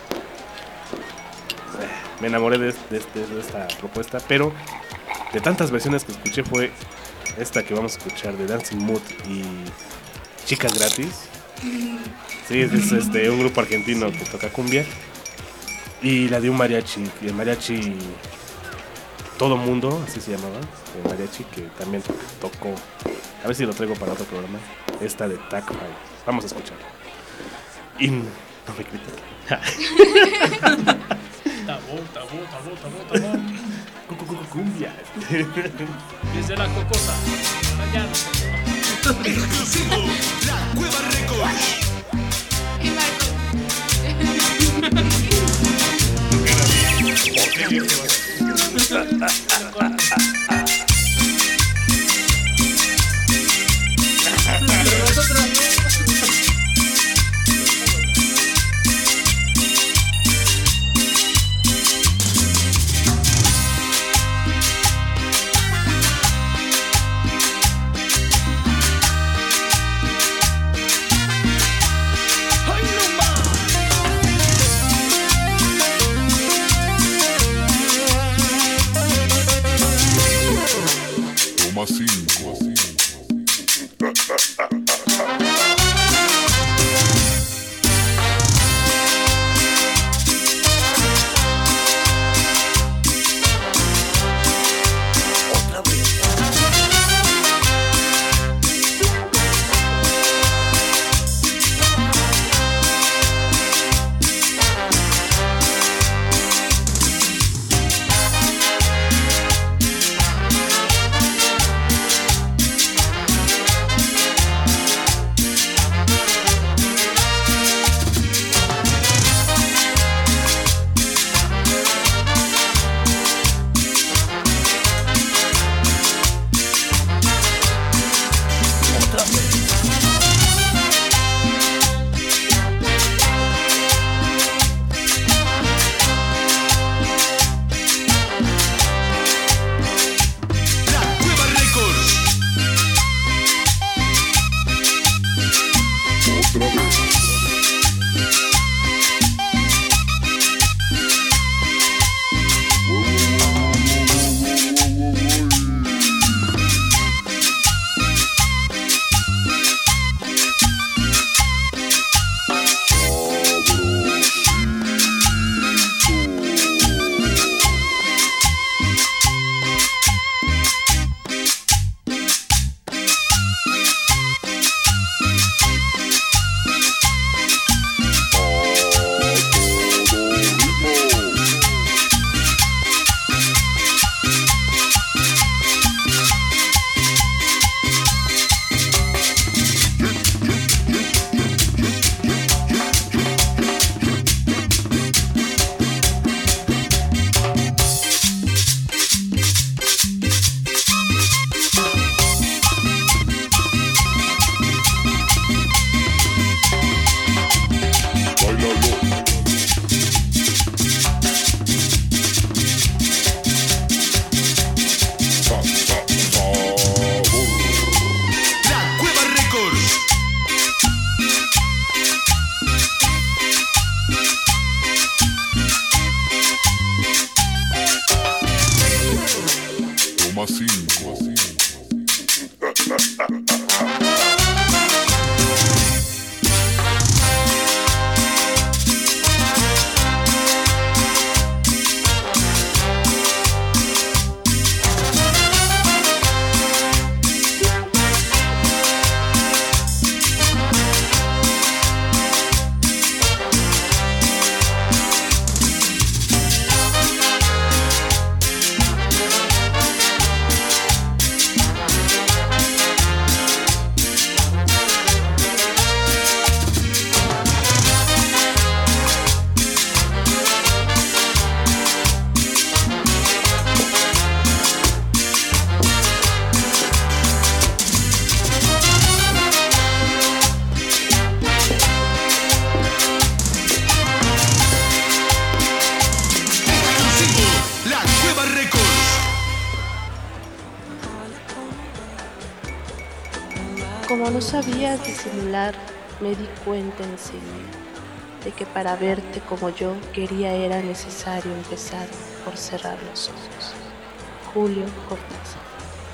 Eh, Me enamoré de, de, de- de esta propuesta, pero de tantas versiones que escuché fue esta que vamos a escuchar de Dancing Mood y Chicas Gratis. Sí, es, es, este, un grupo argentino que toca cumbia. Y la de un mariachi, y el mariachi Todo Mundo, así se llamaba, el mariachi que también to- tocó. A ver si lo traigo para otro programa. Esta de Tac Five. Vamos a escucharla. Y no me critiquen. Tabú, tabú, tabú, tabú, tabú. Cu- cu- cu- Cumbia. Desde la cocosa. Mañana. Exclusivo, La Cueva Records. Y Marco. Pero nosotros no. ¡Ay, no más! Toma cinco. Otra vez. Como no sabías disimular, me di cuenta enseguida de que para verte como yo quería era necesario empezar por cerrar los ojos. Julio Cortázar.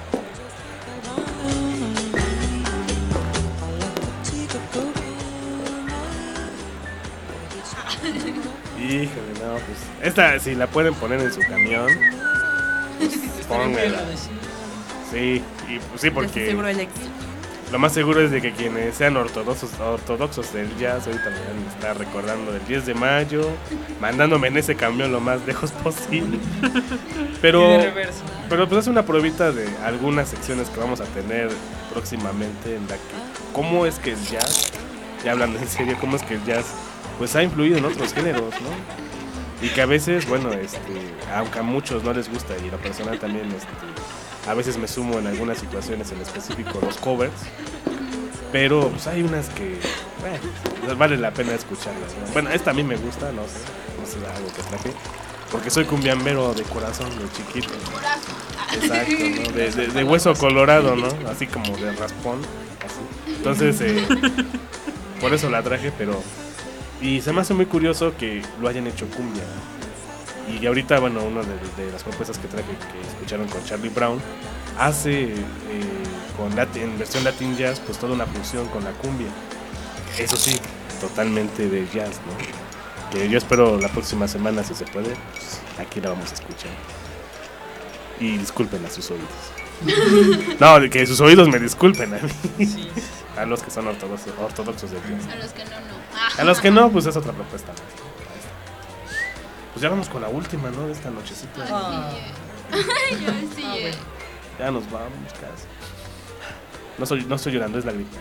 Híjole, no, pues. Esta, si la pueden poner en su camión, pues pónganla. Sí, y pues sí, porque. Seguro el éxito. Lo más seguro es de que quienes sean ortodoxos, ortodoxos del jazz ahorita me van a estar recordando el diez de mayo, mandándome en ese camión lo más lejos posible. Pero, Y de reversa. pero pues es una probita de algunas secciones que vamos a tener próximamente en la que cómo es que el jazz, ya hablando en serio, cómo es que el jazz pues ha influido en otros géneros, ¿no? Y que a veces, bueno, este, aunque a muchos no les gusta y a lo personal también, este, a veces me sumo en algunas situaciones, en específico los covers, pero pues hay unas que bueno, vale la pena escucharlas, ¿no? Bueno, esta a mí me gusta, no sé, no sé, algo que traje, porque soy cumbiambero de corazón, de chiquito, ¿no? Exacto, ¿no? De, de, de hueso colorado, ¿no? Así como de raspón, así. Entonces, eh, por eso la traje, pero y se me hace muy curioso que lo hayan hecho cumbia, ¿no? Y ahorita, bueno, una de, de las propuestas que traje, que escucharon con Charlie Brown, hace eh, con Latin, en versión Latin Jazz, pues toda una fusión con la cumbia. Eso sí, totalmente de jazz, ¿no? Que yo espero la próxima semana, si se puede, pues aquí la vamos a escuchar. Y disculpen a sus oídos. No, que sus oídos me disculpen a mí. Sí. A los que son ortodoxos, ortodoxos del jazz. A los que no, no. A los que no, pues es otra propuesta. Pues ya vamos con la última, ¿no? De esta nochecita. Ah. Ay, yo sí. Ah, bueno. Ya nos vamos casi. No, soy, no estoy llorando, es la gripe.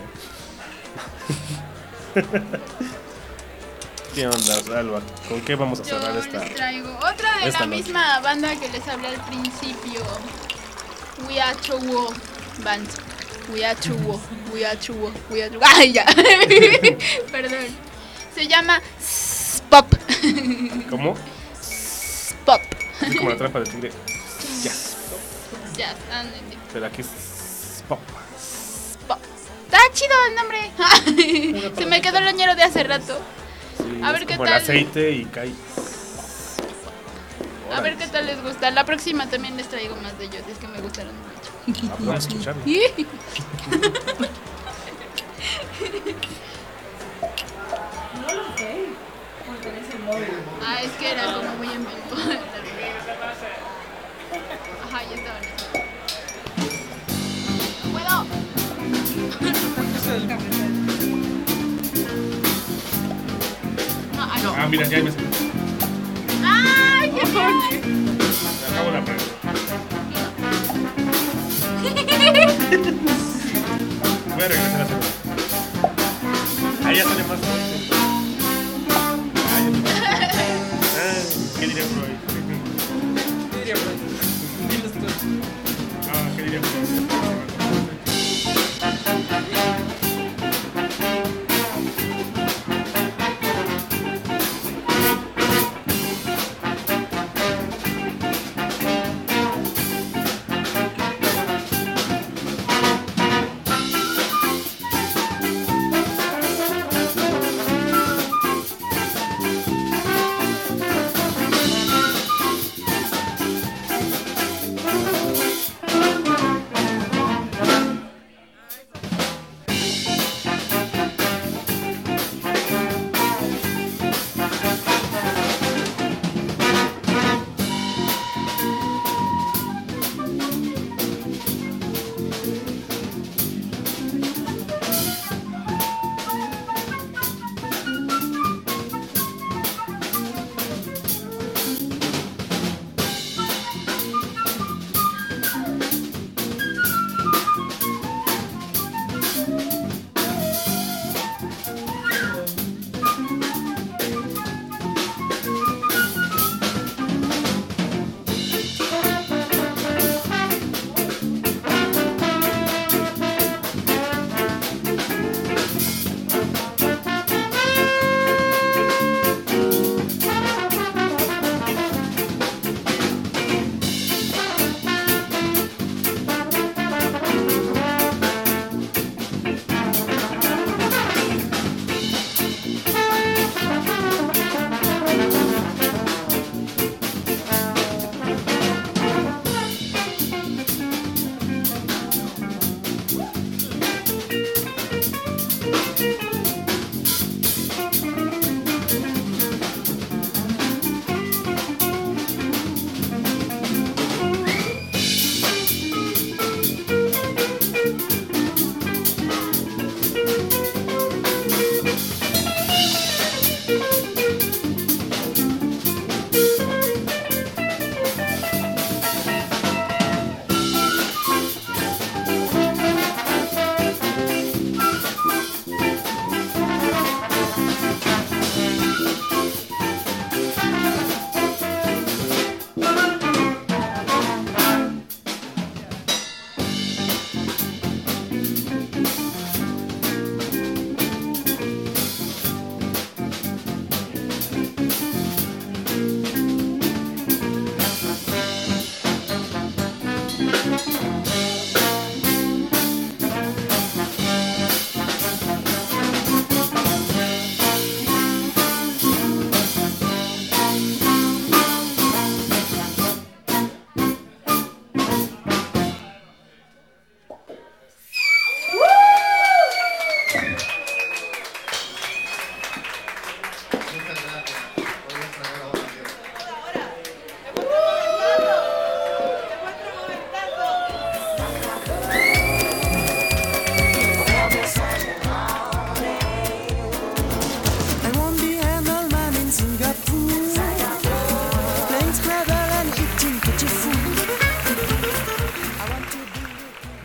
¿eh? ¿Qué onda, Alba? ¿Con qué vamos a cerrar yo esta? Les traigo otra de esta la noche. misma banda que les hablé al principio. We Are True Band. We Are True. We Are True. We Are True. Ay, ya. Perdón. Se llama Pop. ¿Cómo? Pop. Así como la trampa del tigre. Jazz. Jazz, ándale. Pero aquí es pop. Pop. Está chido el nombre. Se me quedó el loñero de hace rato. Sí, A ver es qué como tal. el aceite y cae. A ver qué tal les gusta. La próxima también les traigo más de ellos. Es que me gustaron mucho. Ah, pues vamos a escucharlo. No lo sé. Porque en ese móvil. Ah, es que era como muy en vivo. Ajá, ya estaban. ¡Puedo! No, ay, no. Ah, mira, ya me ¡Ay, qué padre! Me acabo la pregunta. Voy a regresar a hacer. Ahí ya sale más. ¿Qué diría por ahí? ¿Qué diría por ahí? Diles tú. Ah, ¿qué diría por ahí?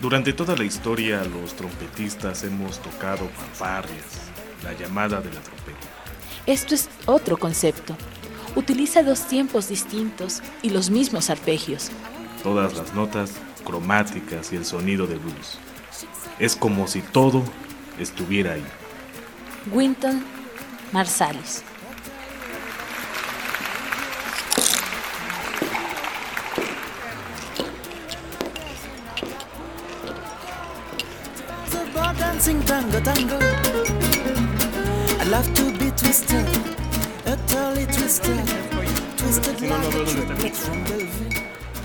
Durante toda la historia, los trompetistas hemos tocado fanfarrias, la llamada de la trompeta. Esto es otro concepto. Utiliza dos tiempos distintos y los mismos arpegios. Todas las notas cromáticas y el sonido de blues. Es como si todo estuviera ahí. Wynton Marsalis. Dancing tango, tango. I love to be twisted, a totally twisted, twisted like a triplet from Bellevue.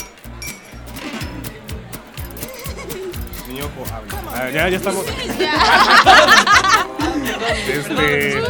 Mi ojo habla. Ah, ya, ya estamos. Este.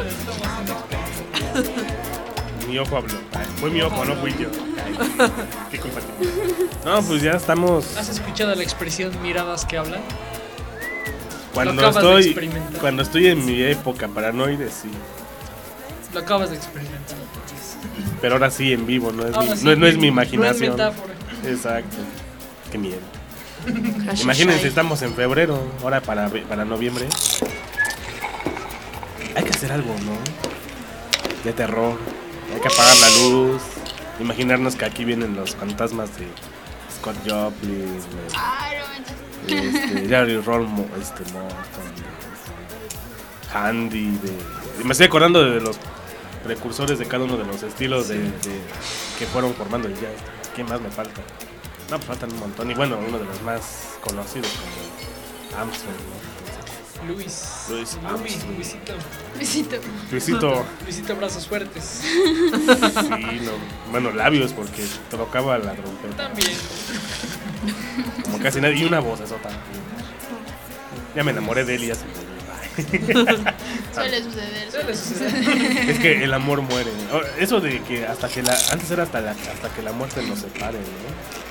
Mi ojo habló. Ay, fue mi ojo, no fui yo. Ay, qué culpa tengo. No, pues ya estamos. ¿Has escuchado la expresión miradas que hablan? Cuando estoy, cuando estoy en mi época paranoide, sí. Lo acabas de experimentar. Pero ahora sí en vivo, no es, Ahora mi, sí, no, no es mi no es imaginación. metáfora. Exacto. Qué miedo. Imagínense, estamos en febrero, ahora para, para noviembre. Hay que hacer algo, ¿no? De terror. Hay que apagar la luz. Imaginarnos que aquí vienen los fantasmas de Scott Joplin. De... Este, Jerry Rolmo, este, Morton, de, Handy, de, me estoy acordando de los precursores de cada uno de los estilos de, de que fueron formando el jazz. ¿Quién más me falta? No, pues faltan un montón. Y bueno, uno de los más conocidos como Armstrong, ¿no? Luis. Luis Armstrong. Luisito. Luisito. Luisito. Luisito brazos fuertes. Sí, no. Bueno, labios porque tocaba la trompeta. También. Como casi nadie. Y una voz, eso también. Ya me enamoré de él y ya se me... Suele suceder. Suele suceder. Es que el amor muere. Eso de que hasta que la... Antes era hasta, la, hasta que la muerte nos separe, ¿no?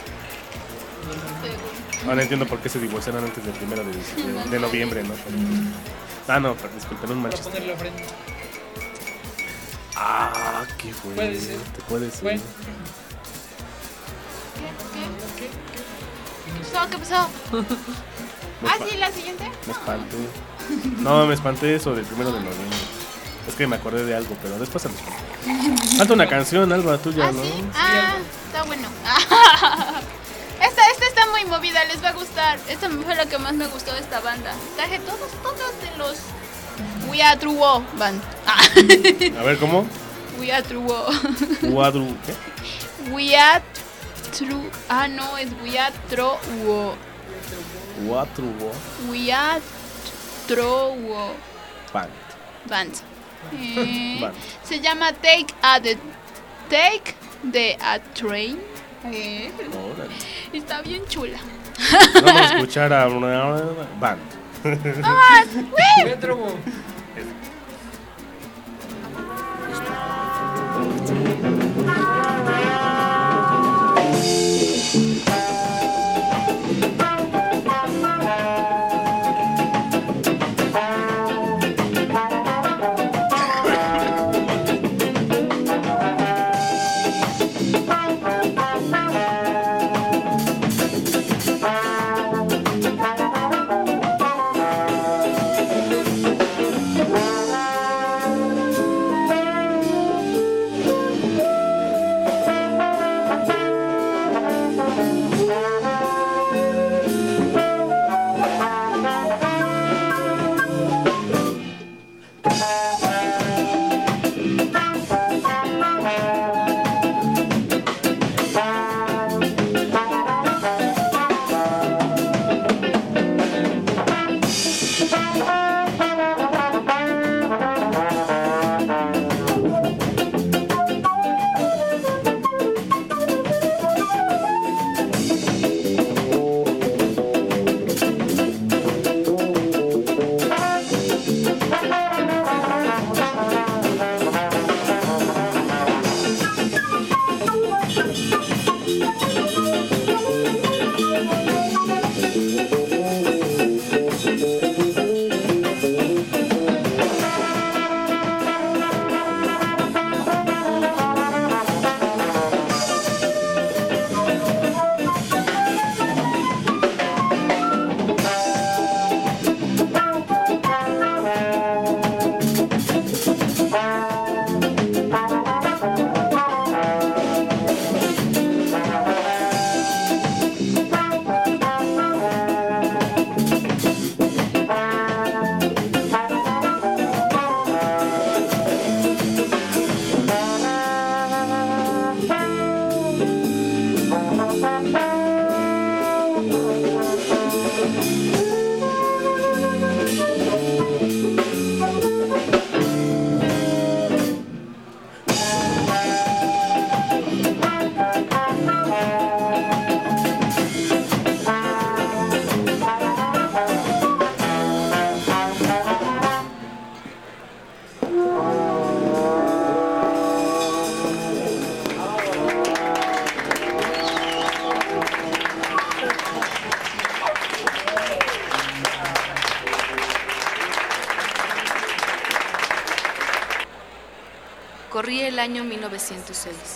Ahora entiendo por qué se divorciaron antes del primero de, de, de noviembre, ¿no? Ah, no, pero disculpen, un Para Manchester. ponerle ofrenda. Ah, qué fuerte. Puede ser. Puede ser. Bueno. ¿Qué? ¿Qué pasó? ¿Qué pasó? Me Ah, espa- sí, la siguiente. Me espanté. No, me espanté eso del primero de noviembre. Es que me acordé de algo, pero después se me espantó. Falta una canción, Alba, tuya, Ah, ¿no? sí. Ah, está bueno. Esta, esta está muy movida, les va a gustar. Esta fue lo que más me gustó de esta banda. Traje todos, todos de los We Are True War Band. Ah. A ver, ¿cómo? We Are True War. Cuadru... ¿Qué? We Are True... Ah, no, es We Are True War. Cuatro We Are True War Band. Band. Eh, Band. se llama Take a the Take the a Train. Eh, Órale. está bien chula. Vamos a escuchar a una band. ¡Vamos! ¡Wii! Pedro. Thank Corría el año mil novecientos seis.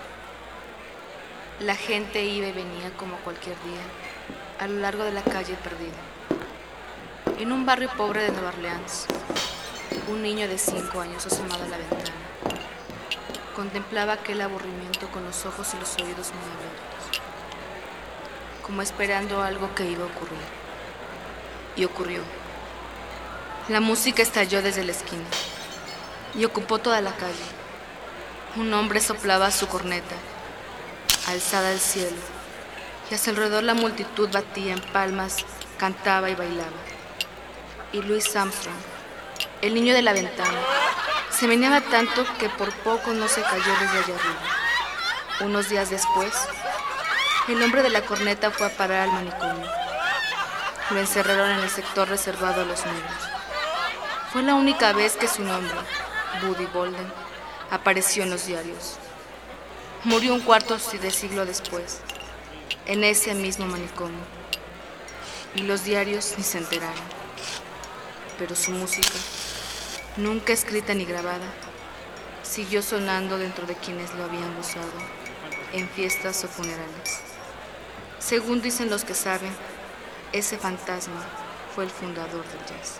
La gente iba y venía como cualquier día, a lo largo de la calle perdida. En un barrio pobre de Nueva Orleans, un niño de cinco años asomado a la ventana contemplaba aquel aburrimiento con los ojos y los oídos muy abiertos, como esperando algo que iba a ocurrir. Y ocurrió. La música estalló desde la esquina y ocupó toda la calle. Un hombre soplaba su corneta, alzada al cielo, y a su alrededor la multitud batía en palmas, cantaba y bailaba. Y Louis Armstrong, el niño de la ventana, se meneaba tanto que por poco no se cayó desde allá arriba. Unos días después, el hombre de la corneta fue a parar al manicomio. Lo encerraron en el sector reservado a los negros. Fue la única vez que su nombre, Buddy Bolden, apareció en los diarios. Murió un cuarto de siglo después, en ese mismo manicomio. Y los diarios ni se enteraron. Pero su música, nunca escrita ni grabada, siguió sonando dentro de quienes lo habían gozado, en fiestas o funerales. Según dicen los que saben, ese fantasma fue el fundador del jazz.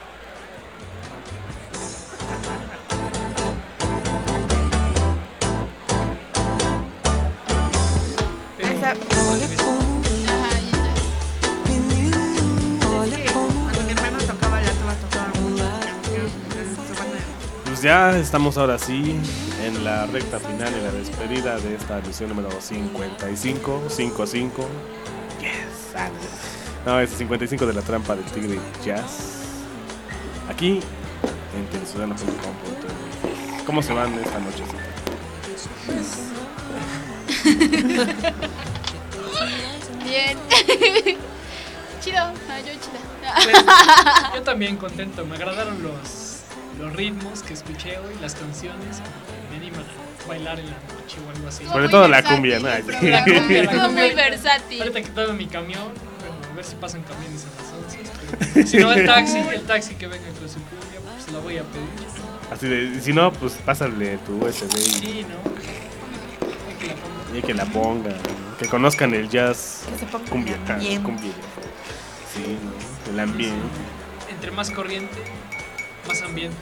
Esa... Pues ya estamos ahora sí en la recta final, en la despedida de esta edición número cincuenta y cinco, cincuenta y cinco. Yes. No, es cincuenta y cinco de la trampa del tigre jazz. Aquí en teleciudadano punto com punto m x. ¿Cómo se van esta noche? Bien. Chido, no, yo chida. Pues, yo también contento, me agradaron los, los ritmos que escuché hoy, las canciones, me animan a bailar en la noche o algo así. Sobre todo la cumbia, ¿no? La cumbia, la cumbia muy versátil. Ahorita que todo en mi camión, bueno, a ver si pasan camiones en las once. Pero si no, el taxi, el taxi que venga con su cumbia, pues la voy a pedir. Así de, si no, pues pásale tu U S B. Sí, ¿no? Y que la ponga, ¿no? Que conozcan el jazz cumbia, bien. cumbia. Sí, ¿no? El ambiente. Entre más corriente, más ambiente.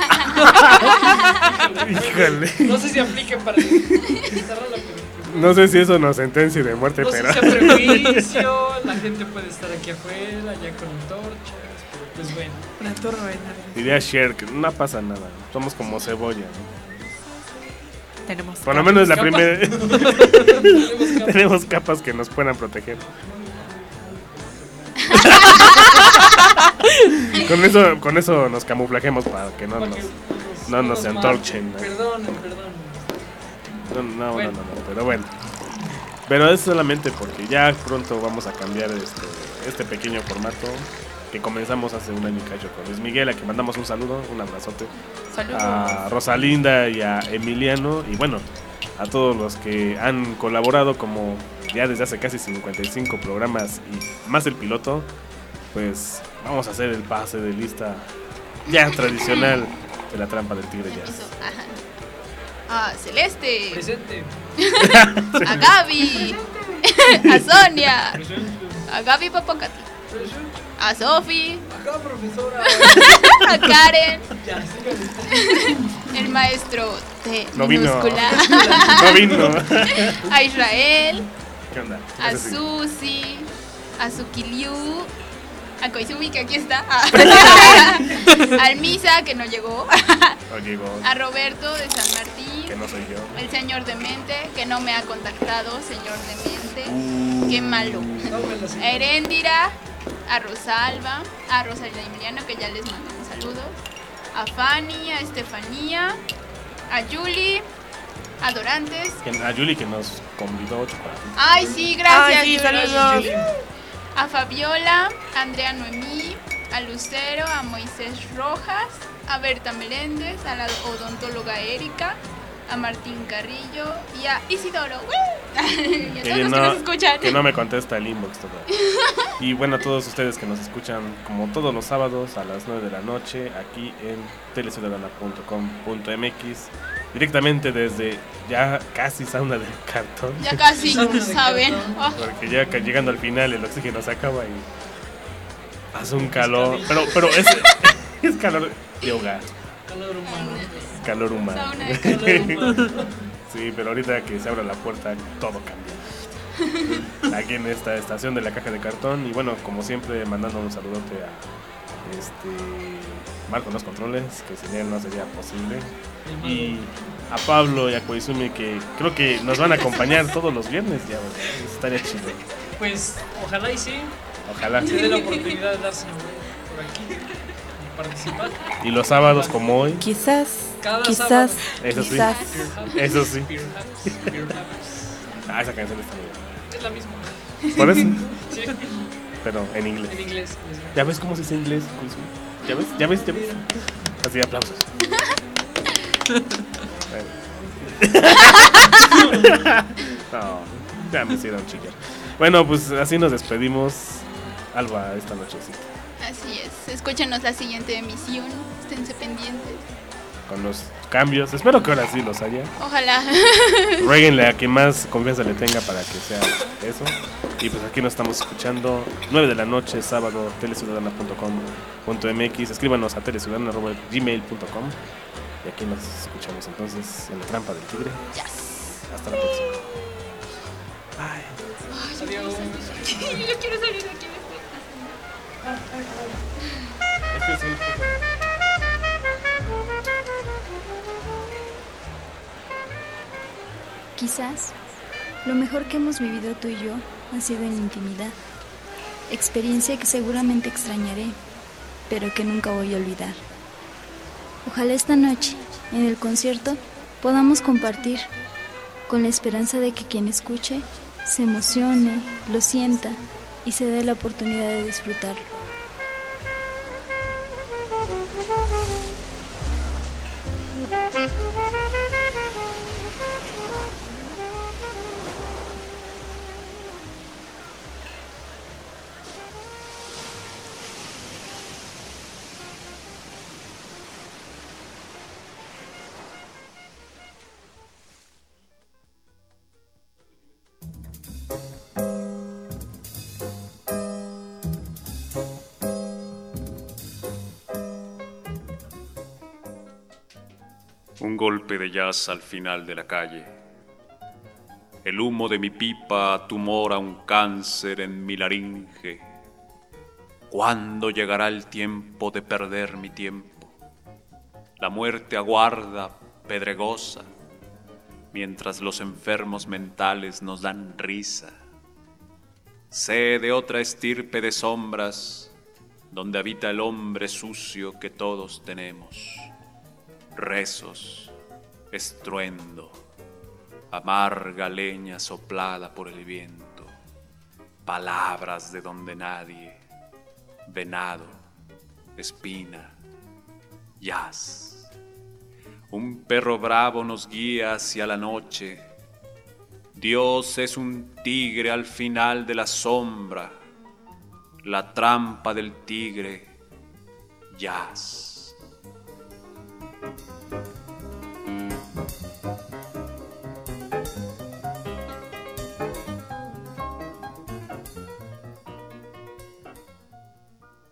Híjole. No sé si aplique para esta rola, pero... No sé si eso nos sentencia de muerte, no pero... sé si a prejuicio, la gente puede estar aquí afuera, ya con antorchas, pero pues bueno. Una torre. Diría Cher que no pasa nada, somos como cebolla, ¿no? Tenemos Por lo menos la capas. primera... Tenemos capas. Tenemos capas que nos puedan proteger. con eso con eso nos camuflajemos para que no nos, no nos se antorchen, ¿no? Perdón, perdón. No, no, Bueno. no, no, no, pero bueno. Pero es solamente porque ya pronto vamos a cambiar este, este pequeño formato que comenzamos hace un año y cacho con Luis Miguel, a que mandamos un saludo, un abrazote. Saludos. A Rosalinda y a Emiliano, y bueno, a todos los que han colaborado como ya desde hace casi cincuenta y cinco programas y más el piloto. Pues vamos a hacer el pase de lista ya tradicional de la trampa del tigre jazz. Ajá. A Celeste. Presente. A Gaby. A Sonia. A Gaby Papacati. A Sofi. Acá, profesora. A Karen. Ya, síganme. El maestro T No vino. minúscula. No vino. A Israel. ¿Qué onda? A Ese sí. Susi. A Sukiliu. A Koizumi, que aquí está. Al Misa, que no llegó. No llegó. A Roberto de San Martín. Que no soy yo. El señor Demente, que no me ha contactado. Señor Demente. Qué malo. A Heréndira. A Rosalba. A Rosalina y Emiliano, que ya les mandé un saludo. A Fanny. A Estefanía. A Julie. A Dorantes. Que- A Yuli que nos convidó chocolate. Ay, sí, gracias. Ay, sí, Julie. saludos. A Fabiola, a Andrea Noemí, a Lucero, a Moisés Rojas, a Berta Meléndez, a la odontóloga Erika, a Martín Carrillo y a Isidoro. Y a todos los que nos escuchan. que no me contesta el inbox todavía. Y bueno, a todos ustedes que nos escuchan como todos los sábados a las nueve de la noche aquí en teleciudadana punto com punto m x directamente desde ya casi sauna del cartón. Ya casi, ¿saben? Oh. Porque ya llegando al final el oxígeno se acaba y hace un calor, pero pero es, es calor de hogar. Calor humano. Calor humano. Sauna de calor humano. Sí, pero ahorita que se abra la puerta todo cambia. Aquí en esta estación de la caja de cartón. Y bueno, como siempre, mandando un saludote a este Marco en los controles, que sin él no sería posible. Y a Pablo y a Koizumi, que creo que nos van a acompañar todos los viernes ya, ¿verdad? Estaría chido. Pues ojalá y sí. Ojalá. Se dé la oportunidad de darse por aquí y participar. Y los sábados como hoy. Quizás. Cada quizás. sábado. Eso sí. Quizás. Eso sí. Beer Habits, Beer Habits. Ah, esa canción está muy Es la misma. bien. ¿Por eso? Sí. Pero en inglés. En inglés. ¿Ya ves cómo se dice inglés? ¿Ya ves? ¿Ya ves? ¿Ya ves? Así, aplausos. No, ya me hicieron chillar. Bueno, pues así nos despedimos, Alba, esta nochecita. Así es. Escúchenos la siguiente emisión. Esténse pendientes. Con los cambios. Espero que ahora sí los haya. Ojalá. Ruéguenle a quien más confianza le tenga para que sea eso. Y pues aquí nos estamos escuchando nueve de la noche, sábado, teleciudadana punto com punto m x. Escríbanos a teleciudadana arroba gmail punto com. Y aquí nos escuchamos entonces en la trampa del tigre. Yes. Hasta la próxima. Ay, adiós. Yo quiero salir de aquí. Es que sí. Quizás lo mejor que hemos vivido tú y yo ha sido en intimidad, experiencia que seguramente extrañaré, pero que nunca voy a olvidar. Ojalá esta noche, en el concierto, podamos compartir, con la esperanza de que quien escuche se emocione, lo sienta y se dé la oportunidad de disfrutarlo. Un golpe de jazz al final de la calle. El humo de mi pipa tumora un cáncer en mi laringe. ¿Cuándo llegará el tiempo de perder mi tiempo? La muerte aguarda, pedregosa, mientras los enfermos mentales nos dan risa. Sé de otra estirpe de sombras, donde habita el hombre sucio que todos tenemos. Rezos, estruendo, amarga leña soplada por el viento, palabras de donde nadie, venado, espina, jazz. Un perro bravo nos guía hacia la noche. Dios es un tigre al final de la sombra, la trampa del tigre, jazz.